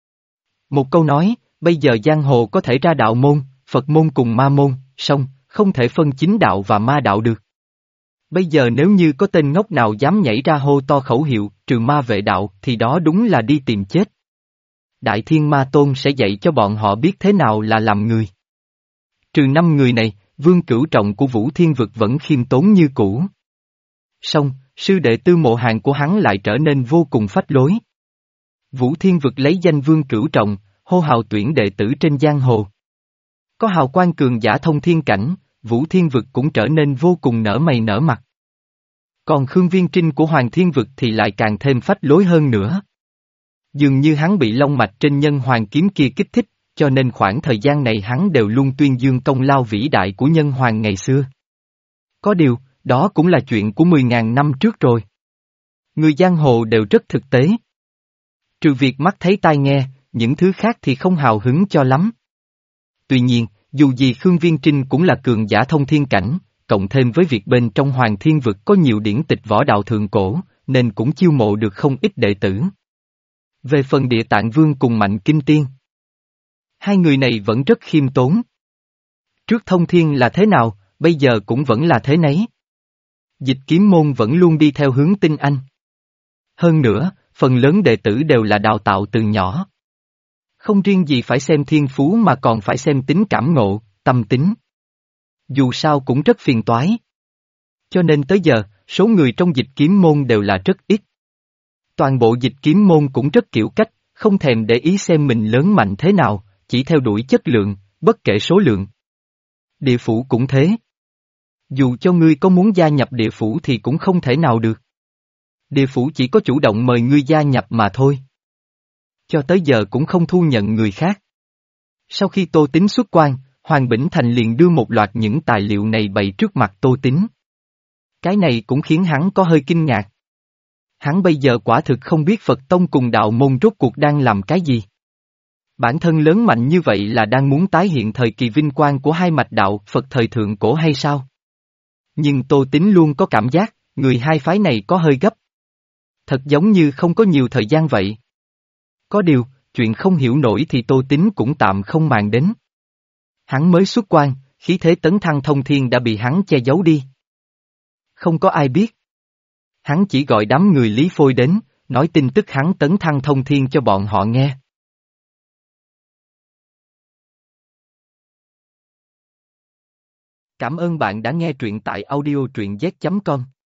Speaker 1: Một câu nói, bây giờ giang hồ có thể ra đạo môn, Phật môn cùng ma môn, song, không thể phân chính đạo và ma đạo được. Bây giờ nếu như có tên ngốc nào dám nhảy ra hô to khẩu hiệu, trừ ma vệ đạo, thì đó đúng là đi tìm chết. Đại Thiên Ma Tôn sẽ dạy cho bọn họ biết thế nào là làm người. Trừ năm người này, Vương Cửu Trọng của Vũ Thiên Vực vẫn khiêm tốn như cũ. Song, sư đệ Tư Mộ Hàng của hắn lại trở nên vô cùng phách lối. Vũ Thiên Vực lấy danh Vương Cửu Trọng, hô hào tuyển đệ tử trên giang hồ. Có hào quang cường giả thông thiên cảnh, Vũ Thiên Vực cũng trở nên vô cùng nở mày nở mặt. Còn Khương Viên Trinh của Hoàng Thiên Vực thì lại càng thêm phách lối hơn nữa. Dường như hắn bị long mạch trên nhân hoàng kiếm kia kích thích, cho nên khoảng thời gian này hắn đều luôn tuyên dương công lao vĩ đại của nhân hoàng ngày xưa. Có điều, đó cũng là chuyện của mười ngàn năm trước rồi. Người giang hồ đều rất thực tế. Trừ việc mắt thấy tai nghe, những thứ khác thì không hào hứng cho lắm. Tuy nhiên, dù gì Khương Viên Trinh cũng là cường giả thông thiên cảnh, cộng thêm với việc bên trong Hoàng Thiên Vực có nhiều điển tịch võ đạo thượng cổ, nên cũng chiêu mộ được không ít đệ tử. Về phần Địa Tạng Vương cùng Mạnh Kinh Tiên, hai người này vẫn rất khiêm tốn. Trước thông thiên là thế nào, bây giờ cũng vẫn là thế nấy. Dịch kiếm môn vẫn luôn đi theo hướng tinh anh. Hơn nữa, phần lớn đệ tử đều là đào tạo từ nhỏ. Không riêng gì phải xem thiên phú mà còn phải xem tính cảm ngộ, tâm tính. Dù sao cũng rất phiền toái. Cho nên tới giờ, số người trong dịch kiếm môn đều là rất ít. Toàn bộ dịch kiếm môn cũng rất kiểu cách, không thèm để ý xem mình lớn mạnh thế nào, chỉ theo đuổi chất lượng, bất kể số lượng. Địa phủ cũng thế. Dù cho ngươi có muốn gia nhập địa phủ thì cũng không thể nào được. Địa phủ chỉ có chủ động mời ngươi gia nhập mà thôi. Cho tới giờ cũng không thu nhận người khác. Sau khi Tô Tín xuất quan, Hoàng Bỉnh Thành liền đưa một loạt những tài liệu này bày trước mặt Tô Tín. Cái này cũng khiến hắn có hơi kinh ngạc. Hắn bây giờ quả thực không biết Phật Tông cùng đạo môn rốt cuộc đang làm cái gì. Bản thân lớn mạnh như vậy là đang muốn tái hiện thời kỳ vinh quang của hai mạch đạo Phật thời thượng cổ hay sao? Nhưng Tô Tín luôn có cảm giác, người hai phái này có hơi gấp. Thật giống như không có nhiều thời gian vậy. Có điều, chuyện không hiểu nổi thì Tô Tín cũng tạm không màng đến. Hắn mới xuất quan, khí thế tấn thăng thông thiên đã bị hắn che giấu đi. Không có ai biết. Hắn chỉ gọi đám người Lý Phôi đến, nói tin tức hắn tấn thăng thông thiên cho bọn họ nghe. Cảm ơn bạn đã nghe truyện tại audio truyện z chấm com.